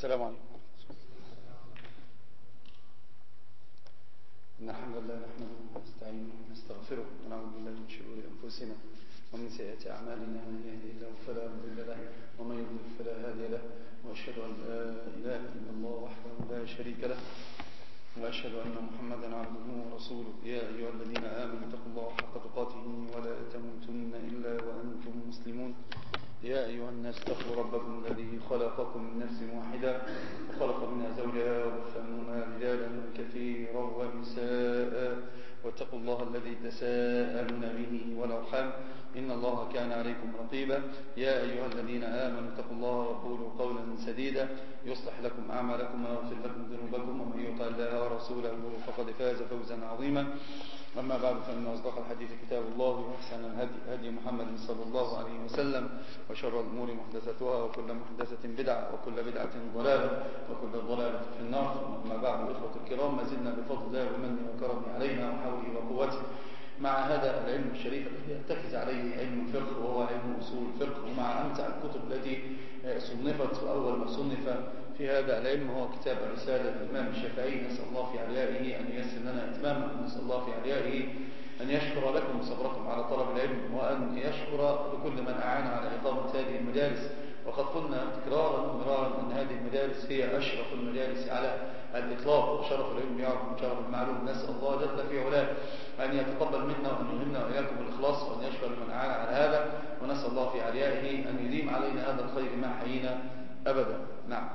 السلام عليكم. إن الحمد لله نحمده ونستعينه ونستغفره ونعوذ بالله من شرور أنفسنا ومن سيئات أعمالنا، من يهده الله فلا مضل له ومن يضلل فلا هادي له، وأشهد أن لا إله إلا الله وحده لا شريك له، وأشهد أن محمدا عبده ورسوله. يا أيها الذين آمنوا اتقوا الله حق تقاته ولا تموتن إلا وأنتم مسلمون. يا أيها الناس اتقوا ربكم الذي خلقكم من نفس واحدة وخلق منها زوجها وبث منهما رجالا كثيرا ونساء، واتقوا الله الذي تساءلون به والأرحام إن الله كان عليكم رقيبا. يا أيها الذين آمنوا اتقوا الله وقولوا قولا سديدا يصلح لكم أعمالكم ويغفر لكم ذنوبكم، ومن يطع الله ورسوله فقد فاز فوزا عظيما. أما بعد، فإن أصدق الحديث كتاب الله، وأحسن الهدي هدي محمد صلى الله عليه وسلم، وشر الأمور محدثاتها، وكل محدثة بدعة، وكل بدعة ضلالة، وكل ضلالة في النار. أما بعد، إخوة الكرام، ما زلنا بفضل الله ومنه وكرمه علينا وحوله وقوته مع هذا العلم الشريف الذي يرتكز عليه علم الفقه، وهو علم أصول الفقه، ومع أمتع الكتب التي صنفت. وأول ما صنف في هذا العلم هو كتاب الرسالة للإمام الشافعي. نسأل الله في عليائه أن ييسر لنا إتمامه، ونسأل الله في عليائه أن يشكر لكم صبركم على طلب العلم، وأن يشكر لكل من أعان على إقامة هذه المجالس. وقد قلنا تكرارا ومرارا أن هذه المجالس هي أشرف المجالس على الإطلاق، وشرف العلم يعرف من شرف المعلوم. نسأل الله جل في علاه أن يتقبل منا وأن يلهمنا وإياكم الإخلاص، وأن يشكر لمن أعان على هذا، ونسأل الله في عليائه أن يديم علينا هذا الخير ما حيينا أبدا. نعم.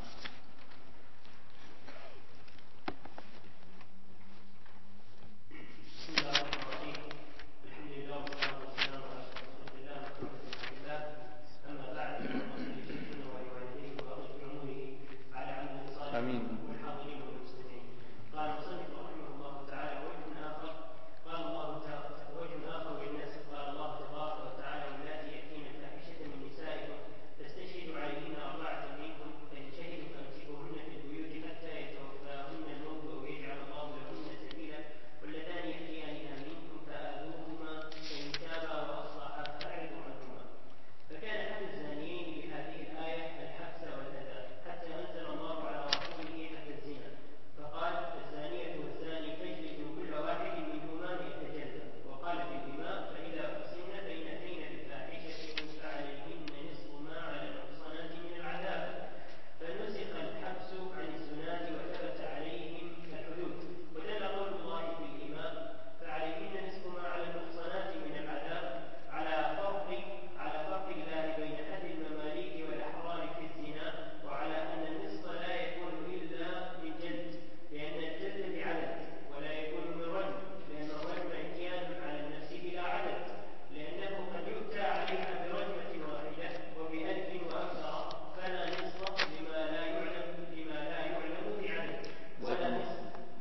آمين. والحاضرين والمستمعين. قال المصنف رحمه الله تعالى: وجه آخر قال الله تعالى وجه آخر للناس قال الله تبارك وتعالى: واللاتي يأتين الفاحشة من نسائكم فاستشهدوا عليهن أربعة منكم فإن شهدوا فأمسكوهن في البيوت حتى يتوفاهن الموت أو يجعل الله لهن سبيلا، واللذان يأتيانها منكم فآذوهما فإن تابا وأصلحا فأعرضوا عنهما. فكان حد الزانيين بهذه الآية الحبس والأذى، حتى أنزل الله على رسوله حد الزنا فقال: الزانية والزاني فاجلدوا كل واحد منهما 100 جلدة. وقال في الإماء: فإذا أحسن فإن أتين بفاحشة فعليهن نصف ما على المحصنات من العذاب. فنسخ الحبس عن الزناة وثبت عليهم الحدود. ودل قول الله في الإماء: فعليهن نصف ما على المحصنات من العذاب على فرق الله بين حد المماليك والأحرار في الزنا، وعلى أن النصف لا يكون إلا من جلد، لأن الجلد بعدد، ولا يكون من رجم، لأن الرجم إتيان على النفس بلا عدد، لأنه قد يؤتى عليها برجمة واحدة وب1000 وأكثر، فلا نصف لما لا يعلم بعدد، ولا نصف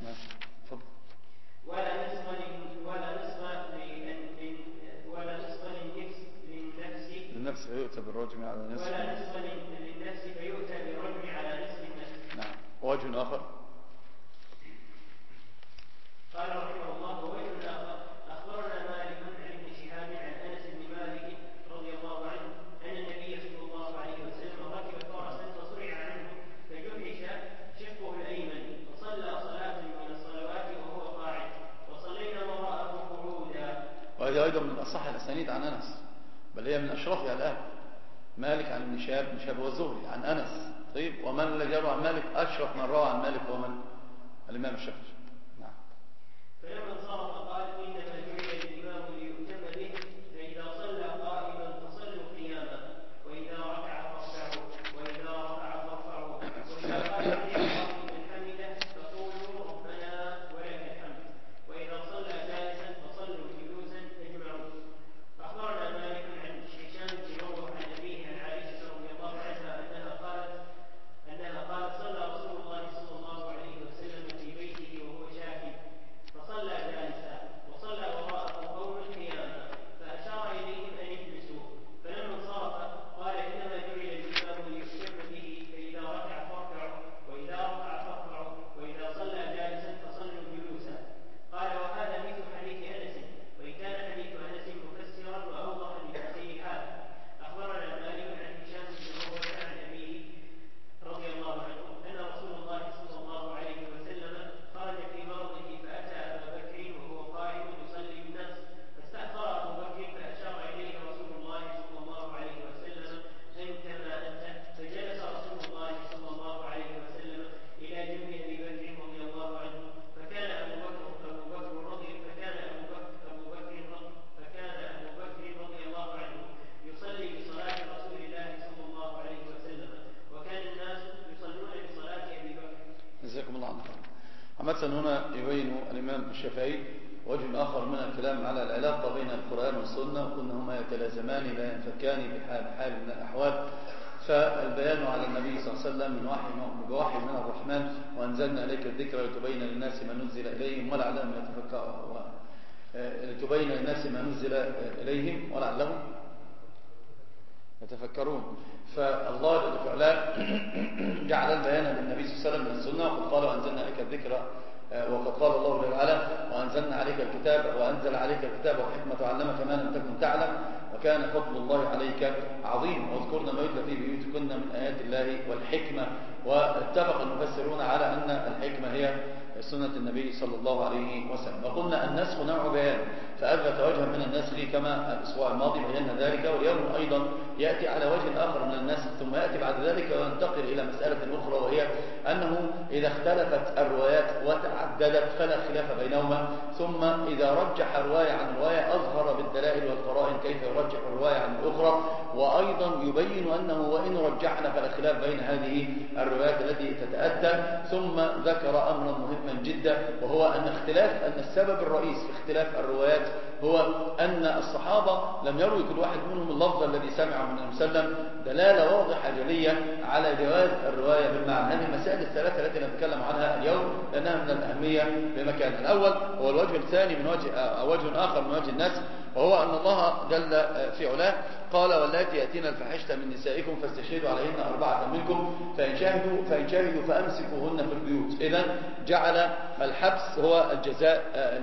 للنفس فيؤتى بالرجم على نصف، ولا نصف للنفس فيؤتى بالرجم على نصف النفس. نعم. وجه آخر قال رحمه الله: ووجه آخر أخبرنا مالك عن ابن شهاب عن أنس بن مالك رضي الله عنه أن النبي صلى الله عليه وسلم ركب فرسا فصرع عنه فجحش شقه الأيمن فصلى صلاة من الصلوات وهو قاعد، وصلينا وراءه قعودا. وهذه أيضا من أصح الأسانيد عن أنس، بل هي من أشرفها الآن. مالك عن ابن شهاب، ابن شهاب والزهري عن أنس. طيب، ومن الذي يروى عن مالك؟ أشرف من روى عن مالك هو من؟ الإمام الشافعي. نعم. فلما انصرف قال: إنما جعل الإمام ليؤتم به، فإذا صلى قائما فصلوا قياما، وإذا ركع فاركعوا، وإذا رفع فارفعوا، وإذا قال سمع الله لمن حمده فقولوا ربنا ولك الحمد، وإذا صلى جالسا فصلوا جلوسا أجمعون. أخبرنا مالك عن هشام بن عروة عن أبيه عن عائشة رضي الله عنها أنها قالت: صلى رسول الله صلى الله عليه وسلم في بيته مثلا هنا يبين الإمام الشافعي وجه آخر من الكلام على العلاقة بين القرآن والسنة، وقلنا هما يتلازمان لا ينفكان بحال من الأحوال. فالبيان على النبي صلى الله عليه وسلم من بوحي من الرحمن، وأنزلنا إليك الذكر لتبين للناس ما نزل إليهم ولعلهم يتفكرون، لتبين للناس ما نزل إليهم ولعلهم يتفكرون. فالله جل وعلا جعل البيان للنبي صلى الله عليه وسلم من السنة، وقد قال وأنزلنا إليك الذكر، وقد قال الله جل وعلا وأنزلنا عليك الكتاب وأنزل عليك الكتاب والحكمة وعلمك ما لم تكن تعلم وكان فضل الله عليك عظيم، واذكرن ما يتلى في بيوتكن من آيات الله والحكمة. واتفق المفسرون على أن الحكمة هي سنة النبي صلى الله عليه وسلم. وقلنا النسخ نوع بيان، فأثبت وجها من النسخ كما الأسبوع الماضي بينا ذلك، واليوم أيضا يأتي على وجه آخر من النسخ، ثم يأتي بعد ذلك وينتقل إلى مسألة أخرى، وهي أنه إذا اختلفت الروايات وتعددت فلا خلاف بينهما، ثم إذا رجح رواية عن رواية أظهر بالدلائل والقرائن كيف يرجح الرواية عن الأخرى، وأيضا يبين أنه وإن رجحنا فلا خلاف بين هذه الروايات التي تتأتى. ثم ذكر أمرا مهما جدا، وهو أن السبب الرئيس في اختلاف الروايات هو أن الصحابة لم يروي كل واحد منهم اللفظ الذي سمعه من النبي صلى الله عليه وسلم دلالة واضحة جلية على جواز الرواية بالمعنى. هذه المسائل الثلاثة التي نتكلم عنها اليوم لأنها من الأهمية بمكان. الأول هو الوجه الثاني من وجه آخر من وجه النسخ، وهو أن الله جل في علاه قال واللاتي يأتين الفاحشة من نسائكم فاستشهدوا عليهن 4 منكم فإن شهدوا فأمسكوهن في البيوت. إذن جعل الحبس هو الجزاء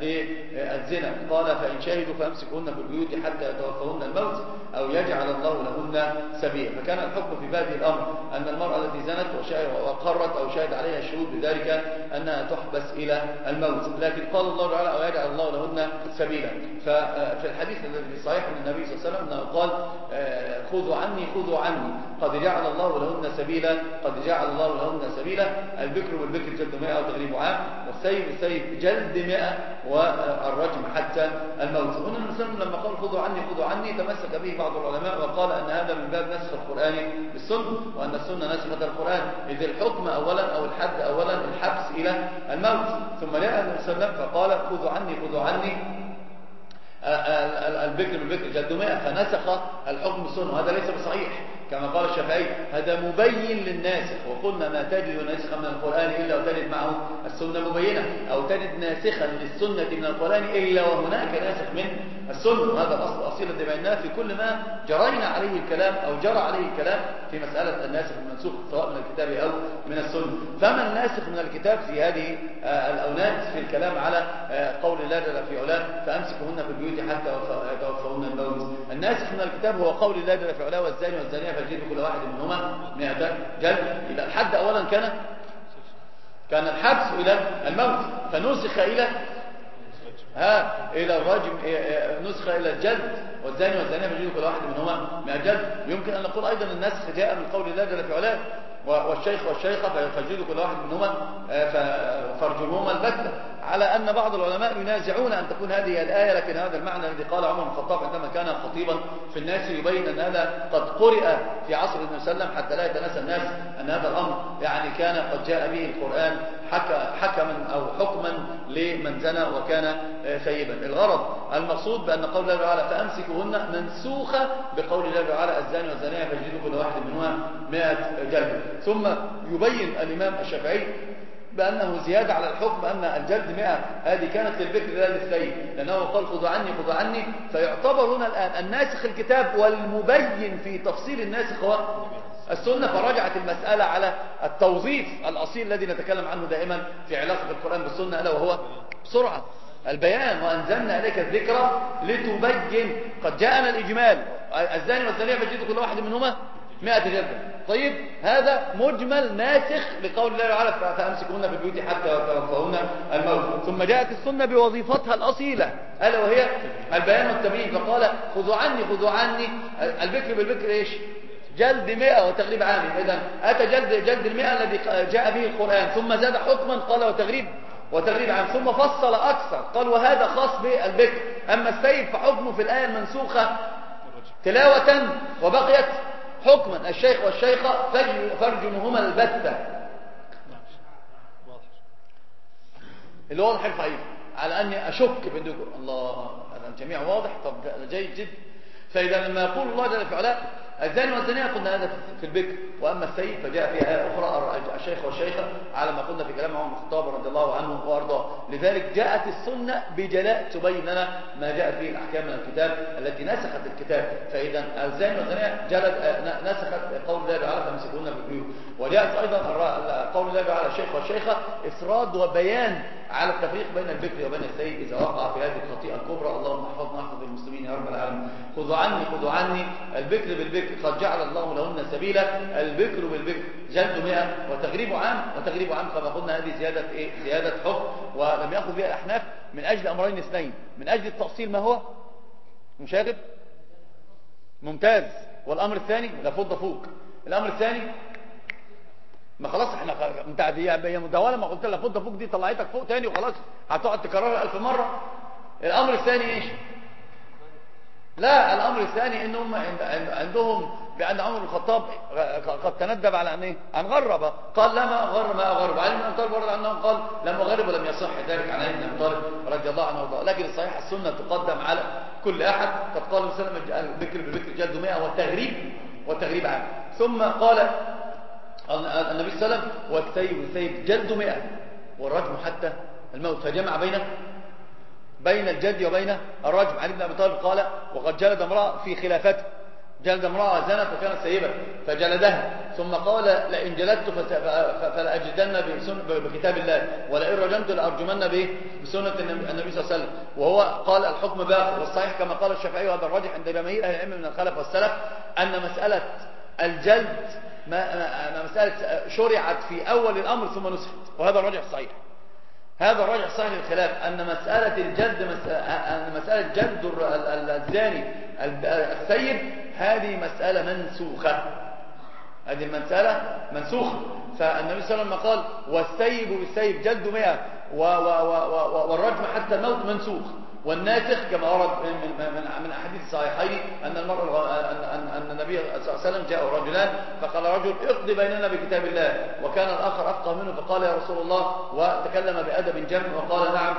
للزنا، قال فإن شهدوا فأمسكوهن في البيوت حتى يتوفاهن الموت أو يجعل الله لهن سبيلا. فكان الحكم في هذه الأمر أن المرأة التي زنت وقرت أو شهد عليها الشهود بذلك أنها تحبس إلى الموت، لكن قال الله تعالى أو يجعل الله لهن سبيلا. ففي الحديث الذي صحيح من النبي صلى الله عليه وسلم أنه قال خذوا عني قد جعل الله لهن سبيلا، قد جعل الله لهن سبيلا. البكر والبكر جلد 100 وتغريب عام، والسيف جلد 100 والرجم حتى الموت. هنا النبي لما قال خذوا عني تمسك به بعض العلماء وقال أن هذا من باب نسخ القرآن بالسنة، وأن السنة نسخت القرآن، إذ الحكم أولا أو الحد أولا الحبس إلى الموت، ثم جاء النبي صلى الله عليه وسلم فقال خذوا عني البكر بالبكر جلد 100، فنسخ الحكم بالسنة، وهذا ليس بصحيح كما قال الشافعي، هذا مبين للناسخ. وقلنا ما تجد ناسخا من القرآن إلا وتجد معه السنة مبينة، أو تجد ناسخا للسنة من القرآن إلا وهناك ناسخ من السنة. وهذا الأصل الأصيل الذي بيناه في كل ما جرينا عليه الكلام أو جرى عليه الكلام في مسألة الناسخ والمنسوخ سواء من الكتاب أو من السنة. فما الناسخ من الكتاب في هذه الأونات في الكلام على قول الله جل في علاه فأمسكوهن في البيوت حتى يتوفاهن الموت. الناسخ من الكتاب هو قول الله جل في علاه والزاني والزانية فاجلدوا كل واحد منهما 100 جلد. إذا الحد أولا كان الحبس إلى الموت، فنسخ إلى الرجم، نسخ إلى الجلد، والزاني والزانية فاجلدوا كل واحد منهما 100 جلد. يمكن أن نقول أيضا النسخ جاء من قول الله جل في علاه والشيخ والشيخة فاجلدوا كل واحد منهما فارجموهما البتة، على أن بعض العلماء ينازعون أن تكون هذه الآية، لكن هذا المعنى الذي قال عمر بن الخطاب عندما كان خطيبا في الناس يبين أن هذا قد قرئ في عصر النبي صلى الله عليه وسلم حتى لا يتناسى الناس أن هذا الأمر يعني كان قد جاء به القرآن حكما أو حكما لمن زنى وكان ثيبا. الغرض المقصود بأن قول الله تعالى فأمسكوهن منسوخة بقول الله تعالى الزاني والزانية فاجلدوا كل واحد منهما 100 جلد. ثم يبين الإمام الشافعي بأنه زيادة على الحكم أن الجلد 100 هذه كانت للبكر لا للثيب، لأنه قال خذوا عني، فيعتبر هنا الآن الناسخ الكتاب والمبين في تفصيل الناسخ هو السنة. فرجعت المسألة على التوظيف الأصيل الذي نتكلم عنه دائما في علاقة القرآن بالسنة، ألا وهو بسرعة البيان. وأنزلنا إليك الذكر لتبين، قد جاءنا الإجمال الزاني والزانية فاجلدوا كل واحد منهما 100 جلدة. طيب هذا مجمل ناسخ لقول الله تعالى فأمسكوهن في البيوت حتى يتوفاهن الموت. ثم جاءت السنة بوظيفتها الأصيلة ألا وهي البيان والتبيين، فقال خذوا عني البكر بالبكر إيش؟ جلد 100 وتغريب عام. إذن أتى جلد 100 الذي جاء به القرآن، ثم زاد حكما قال وتغريب عام، ثم فصل أكثر قال وهذا خاص بالبكر. أما السيب فحكمه في الآية المنسوخة تلاوة وبقيت حكما الشيخ والشيخة فارجموهما البتة. اللي واضح يرفع ايده، على اني اشك بانه الله الجميع واضح. طب ده جيد جدا. فاذا لما يقول الله جل في علاه الزاني والزانيه قلنا هذا في البكر، واما السيد فجاء في ايه اخرى الشيخ والشيخه على ما قلنا في كلام عمر بن الخطاب رضي الله عنه وارضاه. لذلك جاءت السنه بجلاء تبين لنا ما جاء فيه الاحكام من الكتاب التي نسخت الكتاب. فاذا الزاني والزانيه نسخت قول الله تعالى فامسكوهن بالبيوت. وجاءت ايضا قول الله تعالى الشيخ والشيخه افراد وبيان على التفريق بين البكر وبين السيد اذا وقع في هذه الخطيئه الكبرى. اللهم احفظنا واحفظ المسلمين يا رب العالمين. خذوا عني البكر بالبكر قد جعل الله لهن سبيلا. البكر بالبكر جلد 100 وتغريب عام كما قلنا. هذه زياده زياده حكم، ولم ياخذ بها الاحناف من اجل امرين اثنين. من اجل التاصيل ما هو مشاغب ممتاز، والامر الثاني لا فض فوق. الامر الثاني ما خلاص احنا انت هي مداوله، ما قلت لها فض فوق دي طلعتك فوق تاني وخلاص هتقعد تكررها 1000 مره. الامر الثاني ايش؟ لا، الامر الثاني انهم عندهم بان عمر بن الخطاب قد تندب على ان ايه؟ ان غرب. قال لا ما اغرب. علي بن ابي طالب ورد عنه قال لم اغرب ولم يصح ذلك عن علي بن ابي طالب رضي الله عنه وارضاه. لكن الصحيح السنه تقدم على كل احد. قد قال النبي صلى الله عليه وسلم البكر بالبكر جلد 100 والتغريب عام. ثم قال النبي صلى الله عليه وسلم والسيب بالسيب جلد 100 والرجم حتى الموت. فجمع بين الجد وبين الرجم. علي بن ابي طالب قال وقد جلد امراه في خلافته، جلد امراه زنت وكانت سيبه فجلدها، ثم قال لئن جلدت فلاجدن بكتاب الله ولئن رجمت لارجمن بسنه النبي صلى الله عليه وسلم. وهو قال الحكم باقي. والصحيح كما قال الشافعي وهذا الراجح عند جماهير اهل العلم من الخلف والسلف ان مساله الجلد مساله شرعت في اول الامر ثم نسخت، وهذا الراجح الصحيح. هذا الراجح الصحيح للخلاف أن مسألة الجلد أن مسألة جلد الزاني السيب هذه مسألة منسوخة. هذه المسألة منسوخة. فالنبي صلى الله عليه وسلم قال والسيب بالسيب جلد 100 والرجم حتى الموت منسوخ. والناسخ كما ورد من احاديث الصحيحين ان ان النبي صلى الله عليه وسلم جاء رجلان فقال رجل اقضي بيننا بكتاب الله، وكان الاخر افقه منه فقال يا رسول الله، وتكلم بادب جم وقال نعم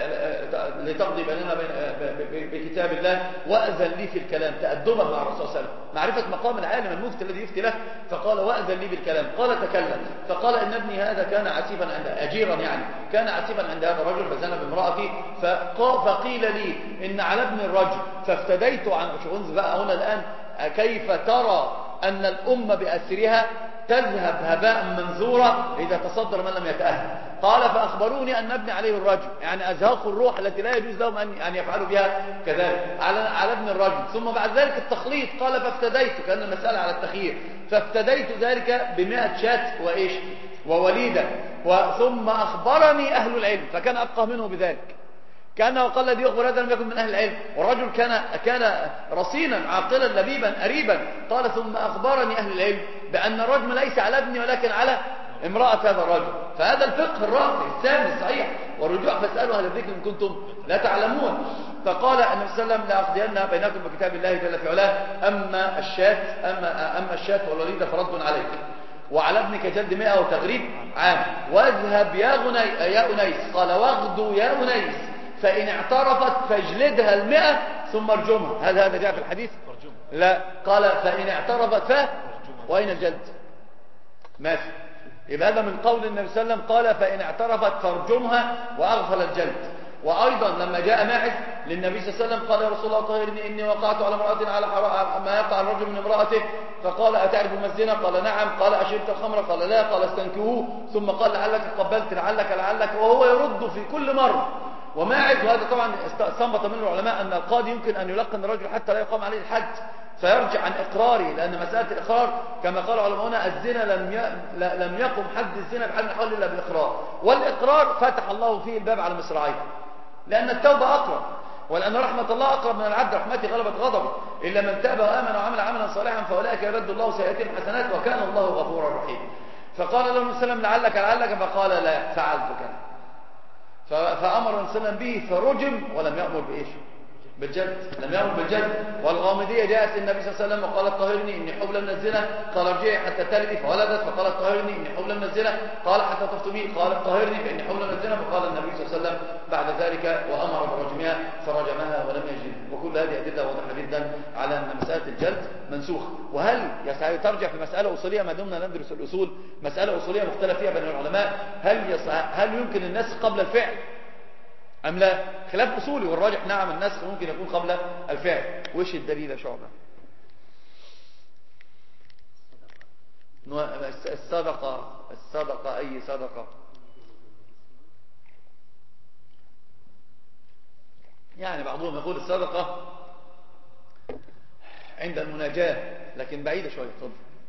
لتقضي بيننا بكتاب الله واذن لي في الكلام تادبا مع الرسول صلى الله عليه وسلم، معرفه مقام العالم المفتي الذي يفتي له. فقال واذن لي بالكلام. قال تكلم. فقال ان ابني هذا كان عسيفا عند اجيرا، يعني كان عسيفا عند هذا الرجل فزنى بامراته. فقيل لي إن على ابن الرجل فافتديت عن شغنز. بقى هنا الآن كيف ترى أن الأمة بأسرها تذهب هباء منثورا إذا تصدر من لم يتأهل؟ قال فأخبروني أن ابني عليه الرجل، يعني أزهاق الروح التي لا يجوز لهم أن يفعلوا بها كذلك على ابن الرجل. ثم بعد ذلك التخليط. قال فافتديت، كأن المسألة على التخيير، فافتديت ذلك ب100 شاة وإيش ووليدة. ثم أخبرني أهل العلم فكان أبقى منه بذلك، كأنه قال الذي يخبر هذا لم يكن من أهل العلم، والرجل كان رصينا عاقلا لبيبا أريبا. قال ثم أخبرني أهل العلم بأن الرجم ليس على ابني ولكن على امرأة هذا الرجل. فهذا الفقه الراقي السامي الصحيح، والرجوع فاسألوا أهل الذكر إن كنتم لا تعلمون. فقال النبي صلى الله عليه وسلم لأقضين بينكم بكتاب الله جل في علاه. أما الشاة والوليدة فرد عليك، وعلى ابنك جلد 100 وتغريب عام. واذهب يا أنيس. قال واغدو يا أنيس فإن اعترفت فاجلدها 100 ثم ارجمها. هل هذا جاء في الحديث؟ لا. قال فإن اعترفت وأين الجلد؟ ما في. يبقى هذا من قول النبي صلى الله عليه وسلم قال فإن اعترفت فارجمها وأغفل الجلد. وأيضا لما جاء ماعز للنبي صلى الله عليه وسلم قال يا رسول الله طهرني إني وقعت على امرأة على ما يقع الرجل من امرأته. فقال أتعرف ما الزنا؟ قال نعم. قال أشربت الخمر؟ قال لا. قال استنكهوه. ثم قال لعلك قبلت لعلك وهو يرد في كل مرة. وماعز، وهذا طبعا استنبط منه العلماء أن القاضي يمكن أن يلقن الرجل حتى لا يقام عليه الحد فيرجع عن إقراره، لأن مسألة الإقرار كما قال علماؤنا الزنا لم يقم حد الزنا بحال من الأحوال إلا بالإقرار. والإقرار فتح الله فيه الباب على مصراعيه، لأن التوبة أقرب، ولأن رحمة الله أقرب من العبد. رحمتي غلبت غضبي إلا من تاب وآمن وعمل عملا صالحا فأولئك يبدل الله سيئاتهم حسنات وكان الله غفورا رحيما. فقال له النبي صلى الله عليه وسلم لعلك فقال لا فعلت كذا. فأمر النبي صلى الله عليه وسلم به فرجم ولم يأمر بإيش؟ بالجلد، لم يأمر بالجلد. والغامدية جاءت النبي صلى الله عليه وسلم وقالت طهرني إني حبلى من الزنا، قال ارجعي حتى تلدي فولدت، فقالت طهرني إني حبلى من الزنا، قال حتى تفطمي، قالت طهرني فإني حبلى من الزنا، فقال النبي صلى الله عليه وسلم بعد ذلك وأمر برجمها فرجمها ولم يجلد. وكل هذه أدلة واضحة جدا على أن مسألة الجلد منسوخة. وهل ترجع في مسألة أصولية ما دمنا ندرس الأصول، مسألة أصولية مختلف فيها بين العلماء، هل يمكن النسخ قبل الفعل أم لا؟ خلاف أصولي، والراجح نعم النسخ ممكن يكون قبل الفعل. وإيش الدليل يا شعبة؟ الصدقة أي صدقة؟ يعني بعضهم يقول الصدقة عند المناجاة، لكن بعيدة شوية. اتفضل.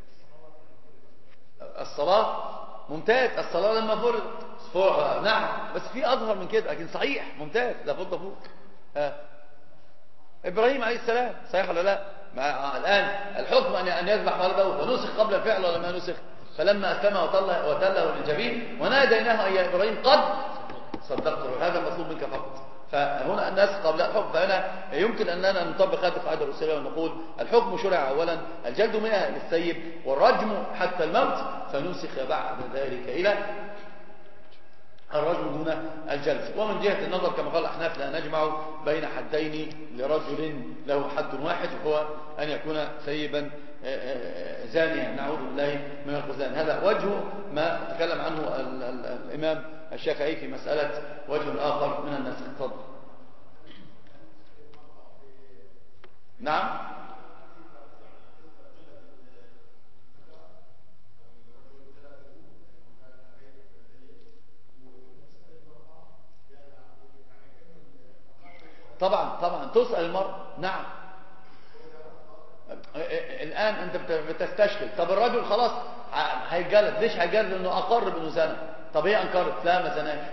الصلاة ممتاز، الصلاة لما فرض نعم، بس في أظهر من كده، لكن صحيح ممتاز، لا فضل فوق. إبراهيم عليه السلام صحيح ولا لا؟ الآن الحكم أن يذبح ولده، فنسخ قبل الفعل ولا ما نسخ؟ فلما أسلم وتله للجبين وناديناه يا إبراهيم قد صدقت، هذا المطلوب منك فقط. فهنا الناس قبل الحكم، فهنا يمكن أننا نطبق هذه القاعدة الأصولية ونقول الحكم شرع أولا الجلد 100 للسيب والرجم حتى الموت، فنسخ بعد ذلك إلى الرجم دون الجلد. ومن جهة النظر كما قال الأحناف لا نجمع بين حدين لرجل له حد واحد، وهو أن يكون سيبا زانيا، نعوذ بالله من الخزان. هذا وجه ما تكلم عنه الإمام الشافعي في مسألة وجه آخر من النسخ. تفضل. نعم. طبعا تسأل المرء. نعم. الآن أنت بتستشكل، طب الرجل خلاص هيجلد، ليش هيجلد؟ لأنه أقر بأنه زنى. طب هي أنكرت؟ لا ما زناش،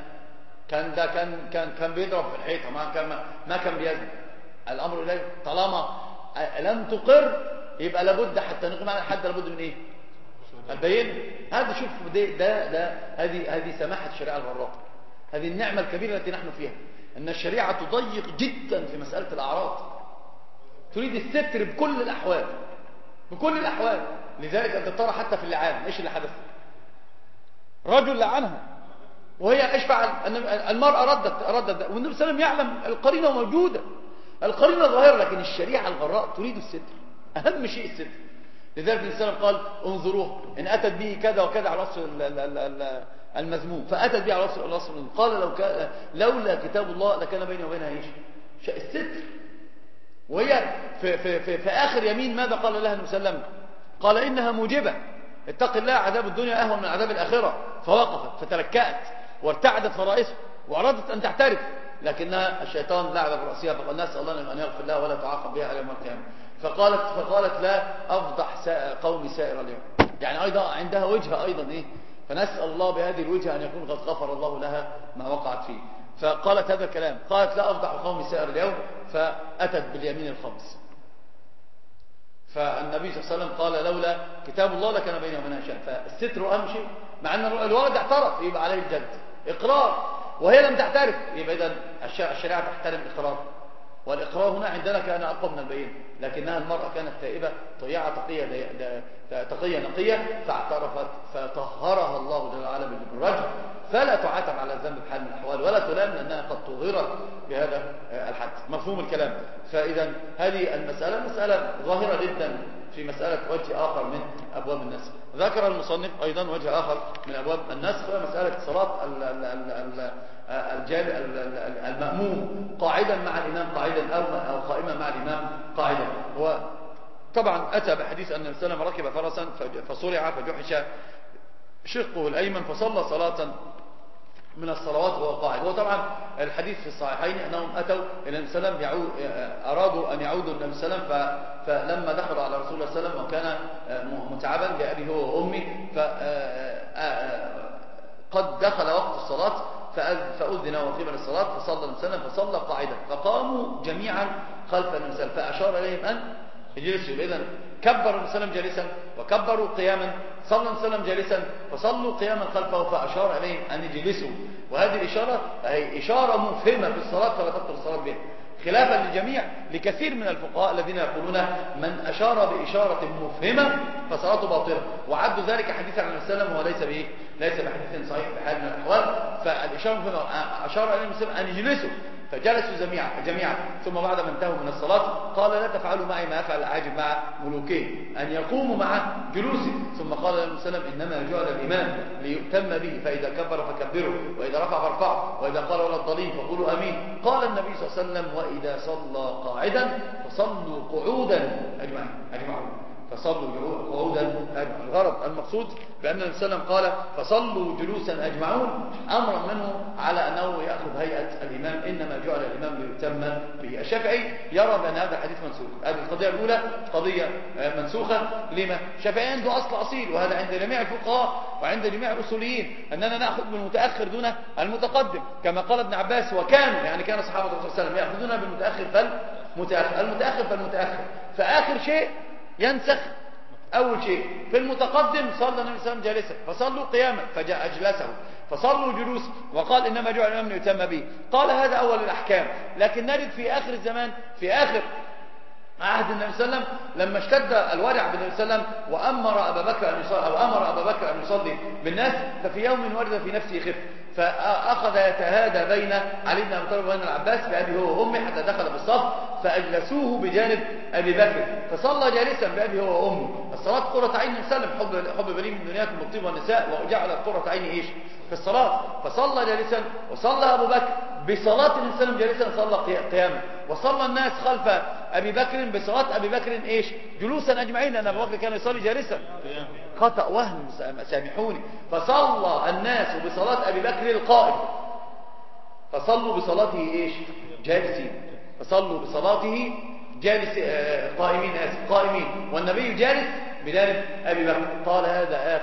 كان بيضرب في الحيطة، ما كان بيزني. الأمر إليه طالما لم تقر يبقى لابد حتى نقيم على الحد لابد من إيه؟ البين. هذا شوف هذه سماحة الشريعة الغراء، هذه النعمة الكبيرة التي نحن فيها، أن الشريعة تضيق جدا في مسألة الأعراض، تريد الستر بكل الأحوال، بكل الأحوال. لذلك أنت ترى حتى في اللعان إيش اللي حدث؟ رجل لعنها وهي إيش فعل؟ المرأة ردت، والنبي صلى الله عليه وسلم يعلم القرينة موجودة، القرينة ظاهرة، لكن الشريعة الغراء تريد الستر، أهم شيء الستر. لذلك النبي صلى الله عليه وسلم قال انظروه إن أتت به كذا وكذا على وصف المذموم، فأتت به على وصف المذموم، قال لولا كتاب الله لكان بيني وبينها ايش؟ الستر. وهي في آخر يمين ماذا قال لها النبي صلى الله عليه وسلم؟ قال إنها موجبة، اتق الله، عذاب الدنيا أهون من عذاب الآخرة. فوقفت فتلكأت وارتعدت فرائسها وأرادت أن تعترف، لكنها الشيطان لعب برأسها، فقال نسأل الله أن يغفر لها ولا تعاقب بها على يوم القيامة. فقالت لا أفضح قومي سائر اليوم، يعني أيضا عندها وجهة أيضا إيه؟ فنسأل الله بهذه الوجهة أن يكون قد غفر الله لها ما وقعت فيه. فقالت هذا الكلام، قالت لا أفضح قومي سائر اليوم، فأتت باليمين الخمس. فالنبي صلى الله عليه وسلم قال لولا كتاب الله لكان بيني وبينها شيء. فالستر أهم شيء، مع أن الولد اعترف يبقى عليه الجلد إقرار، وهي لم تعترف يبقى إذن الشريعة تحترم الإقرار، والإقرار هنا عندنا كان أقوى من البين، لكنها المرأة كانت تائبة طيعة تقية نقية، فاعترفت فطهرها الله جل وعلا بالرجم، فلا تعاتب على الذنب بحال من الأحوال، ولا تلام لأنها قد طهرت بهذا الحد. مفهوم الكلام؟ فإذا هذه المسألة مسألة ظاهرة جدا في مسألة وجه آخر من أبواب النسخ. ذكر المصنف أيضا وجه آخر من أبواب النسخ، وهي مسألة صلاة المأموم قاعدا مع الإمام قاعدا أو قائما مع الإمام قاعدا. وطبعا أتى بحديث أن النبي ركب فرسا فصرع فجحش شقه الأيمن فصلى صلاة من الصلوات وهو قاعد. وطبعا الحديث في الصحيحين أنهم أتوا إلى النبي صلى الله عليه وسلم أرادوا أن يعودوا النبي صلى الله عليه وسلم، فلما دخلوا على رسول الله صلى الله عليه وسلم وكان متعبا بأبيه هو وأمي، قد دخل وقت الصلاة فأذن وقيم للصلاة، فصلى النبي صلى الله عليه وسلم فصلى قاعدا، فقاموا جميعا خلف النبي صلى الله عليه وسلم فأشار إليهم أن يجلسوا. إذن كبر النبي صلى الله عليه وسلم جالسا وكبروا قياما، صلى النبي صلى الله عليه وسلم جالسا فصلوا قياما خلفه فأشار إليهم أن يجلسوا. وهذه الإشارة هي إشارة مفهمة في الصلاة فلا تبطل الصلاة بها. خلافا للجميع لكثير من الفقهاء الذين يقولون من أشار بإشارة مفهمة فصلاته باطلة، وعدوا ذلك حديثا عن النبي صلى الله عليه وسلم، وليس بإيه؟ ليس بحديث صحيح بحال من الأحوال. فالإشارة المفهمة أشار إلى المسلم أن يجلسوا، فجلسوا جميعا ثم بعد ما انتهوا من الصلاة قال لا تفعلوا معي ما يفعل العاجب مع ملوكين، أن يقوموا مع جلوسه. ثم قال النبي صلى الله عليه وسلم إنما جعل الإمام ليؤتم به، فإذا كبر فكبروا، وإذا رفع فارفعوا، وإذا قال ولا الضالين فقولوا أمين. قال النبي صلى الله عليه وسلم وإذا صلى قاعدا فصلوا قعودا أجمعون فصلوا قعودا أجمعون. الغرض المقصود بأن النبي صلى الله عليه وسلم قال فصلوا جلوسا أجمعون، أمرا منه على أنه يأخذ هيئة الإمام، إنما جعل الإمام ليتم به. الشافعي يرى بأن هذا الحديث منسوخ. هذه القضية الأولى قضية منسوخة. لما؟ الشافعي عنده أصل أصيل، وهذا عند جميع الفقهاء وعند جميع الأصوليين، أننا نأخذ بالمتأخر دون المتقدم، كما قال ابن عباس وكانوا، يعني كان صحابة الرسول صلى الله عليه وسلم يأخذون بالمتأخر فالمتأخر، فآخر شيء ينسخ أول شيء. في المتقدم صلى النبي صلى الله عليه وسلم جالسا فصلوا قياما فجاء أجلسه، فصلوا جلوسا وقال إنما جعل الإمام ليتم به. قال هذا أول الأحكام. لكن نجد في آخر الزمان، في آخر عهد النبي صلى الله عليه وسلم، لما اشتد الورع بالنبي صلى الله عليه وسلم وأمر أبا بكر أن يصلي بالناس، ففي يوم ورد في نفسه خف، فأخذ يتهادى بين علي بن أبي طالب وبين العباس بأبي هو وأمي حتى دخل بالصف، فأجلسوه بجانب أبي بكر فصلى جالسا بأبي هو وأمي. الصلاة قرة عين النبي، حب بريء من دنياكم الطيب والنساء، وجعلت قرة عين إيش في الصلاة. فصلى جالسا، وصلى أبو بكر بصلاة النبي صلى الله عليه وسلم جالسا، صلى قياما، وصلى الناس خلف أبي بكر بصلاة أبي بكر إيش جلوسا أجمعين، لأن أبو بكر كان يصلي جالسا. خطأ وهم سامحوني. فصلى الناس بصلاة أبي بكر القائم، فصلوا بصلاته إيش جالسين، فصلوا بصلاته جالس قائمين، والنبي جالس بجانب أبي بكر. قال هذا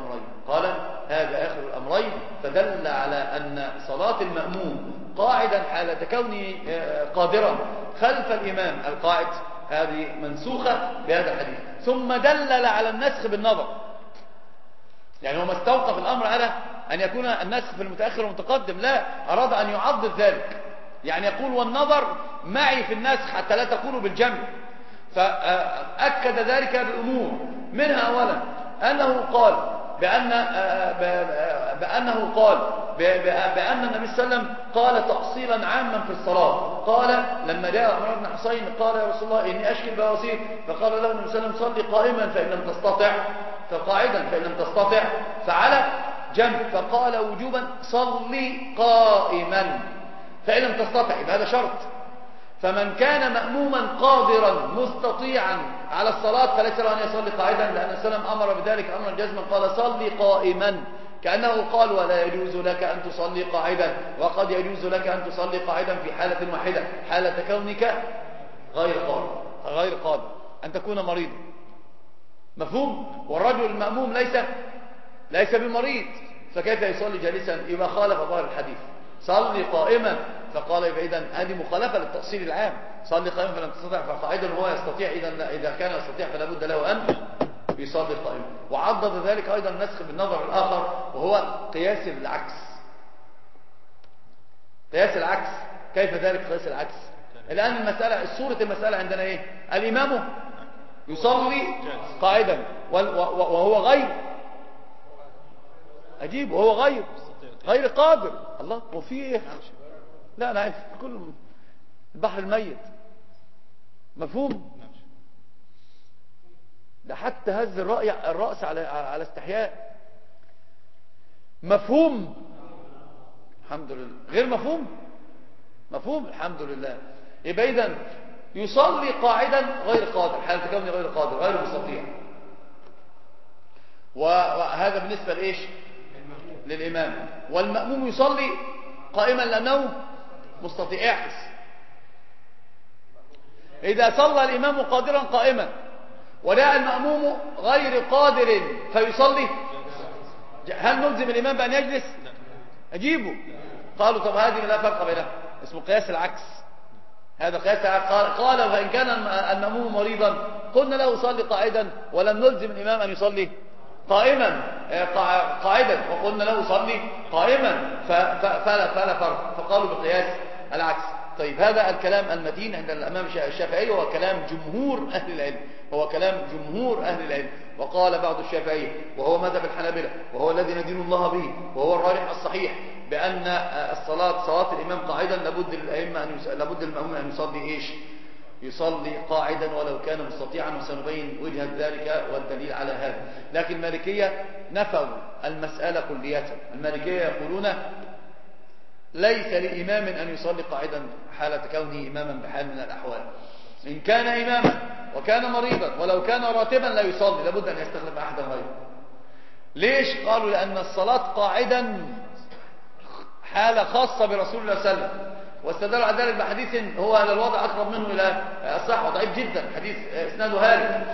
آخر الأمرين، فدل على أن صلاة المأموم قاعدا حالة كونه قادرا خلف الإمام القاعد هذه منسوخة بهذا الحديث. ثم دلل على النسخ بالنظر، يعني هو ما استوقف الأمر على أن يكون النسخ في المتأخر والمتقدم، لا، أراد أن يعضد ذلك، يعني يقول والنظر معي في النسخ حتى لا تقولوا بالجمع. فأكد ذلك بأمور، منها أولا أنه قال بأن النبي صلى الله عليه وسلم قال تأصيلا عاما في الصلاة. قال لما جاء عمرو بن حصين قال يا رسول الله إني أشكي البواسير، فقال له النبي صلى الله عليه وسلم صلي قائما فإن لم تستطع فقاعدا، فإن لم تستطع فعلى جنب. فقال وجوبا صلي قائما فإن لم تستطع، يبقى هذا شرط. فمن كان مأموما قادرا مستطيعا على الصلاة فليس له أن يصلي قاعدا، لأن السلام أمر بذلك أمرا جزما، قال صلي قائما، كأنه قال ولا يجوز لك أن تصلي قاعدا، وقد يجوز لك أن تصلي قاعدا في حالة واحدة، حالة كونك غير قادر أن تكون مريضا. مفهوم؟ والرجل المأموم ليس بمريض، فكيف يصلي جالسا؟ يبقى خالف ظاهر الحديث، صلي قائما. فقال يبقى إذن هذه مخالفة للتأصيل العام، صلي قائما فلم تستطع فقاعدا، وهو يستطيع، إذا كان يستطيع فلا بد له أن يصلي قائما. وعضد ذلك أيضا النسخ بالنظر الآخر، وهو قياس العكس. كيف ذلك قياس العكس؟ الآن صورة المسألة عندنا إيه؟ الإمام يصلي قاعدا وهو غير أجيب، وهو غير قادر. الله، وفي إيه؟ لا أنا عارف كل البحر الميت. مفهوم؟ ده حتى هز الرأس على استحياء. مفهوم؟ الحمد لله. غير مفهوم الحمد لله. يبقى إذن يصلي قاعدا غير قادر، حالة كونه غير قادر غير مستطيع. وهذا بالنسبة لإيش؟ للإمام. والمأموم يصلي قائما لأنه مستطيع. اعكس، إذا صلى الإمام قادرا قائما وجاء المأموم غير قادر فيصلي، هل نلزم الإمام بأن يجلس؟ أجيبه. قالوا طب هذه لا فرق بينها، اسمه قياس العكس. هذا قياس قال فإن كان المأموم مريضا قلنا له صلي قاعدا، ولم نلزم الإمام أن يصلي قاعدا، وقلنا له صلي قائما، فلا فرق. فقالوا بقياس العكس. طيب هذا الكلام المتين عند الإمام الشافعي هو كلام جمهور أهل العلم، هو كلام جمهور أهل العلم. وقال بعض الشافعية وهو مذهب الحنابلة وهو الذي ندين الله به وهو الراجح الصحيح بأن صلاة الإمام قاعدا لابد المأموم أن يصلي إيش؟ يصلي قاعدا ولو كان مستطيعا، وسنبين وجهة ذلك والدليل على هذا. لكن المالكية نفوا المسألة كلية. المالكية يقولون ليس لإمام أن يصلي قاعدا حالة كونه إماما بحال من الأحوال. إن كان إماما وكان مريضا ولو كان راتبا لا يصلي، لابد أن يستخلف أحدا غيره. ليش؟ قالوا لأن الصلاة قاعدا حالة خاصة برسول الله صلى الله عليه وسلم، واستدلوا على ذلك بحديث هو على الوضع أقرب منه إلى الصحة وضعيف جدا، حديث إسناده هالك: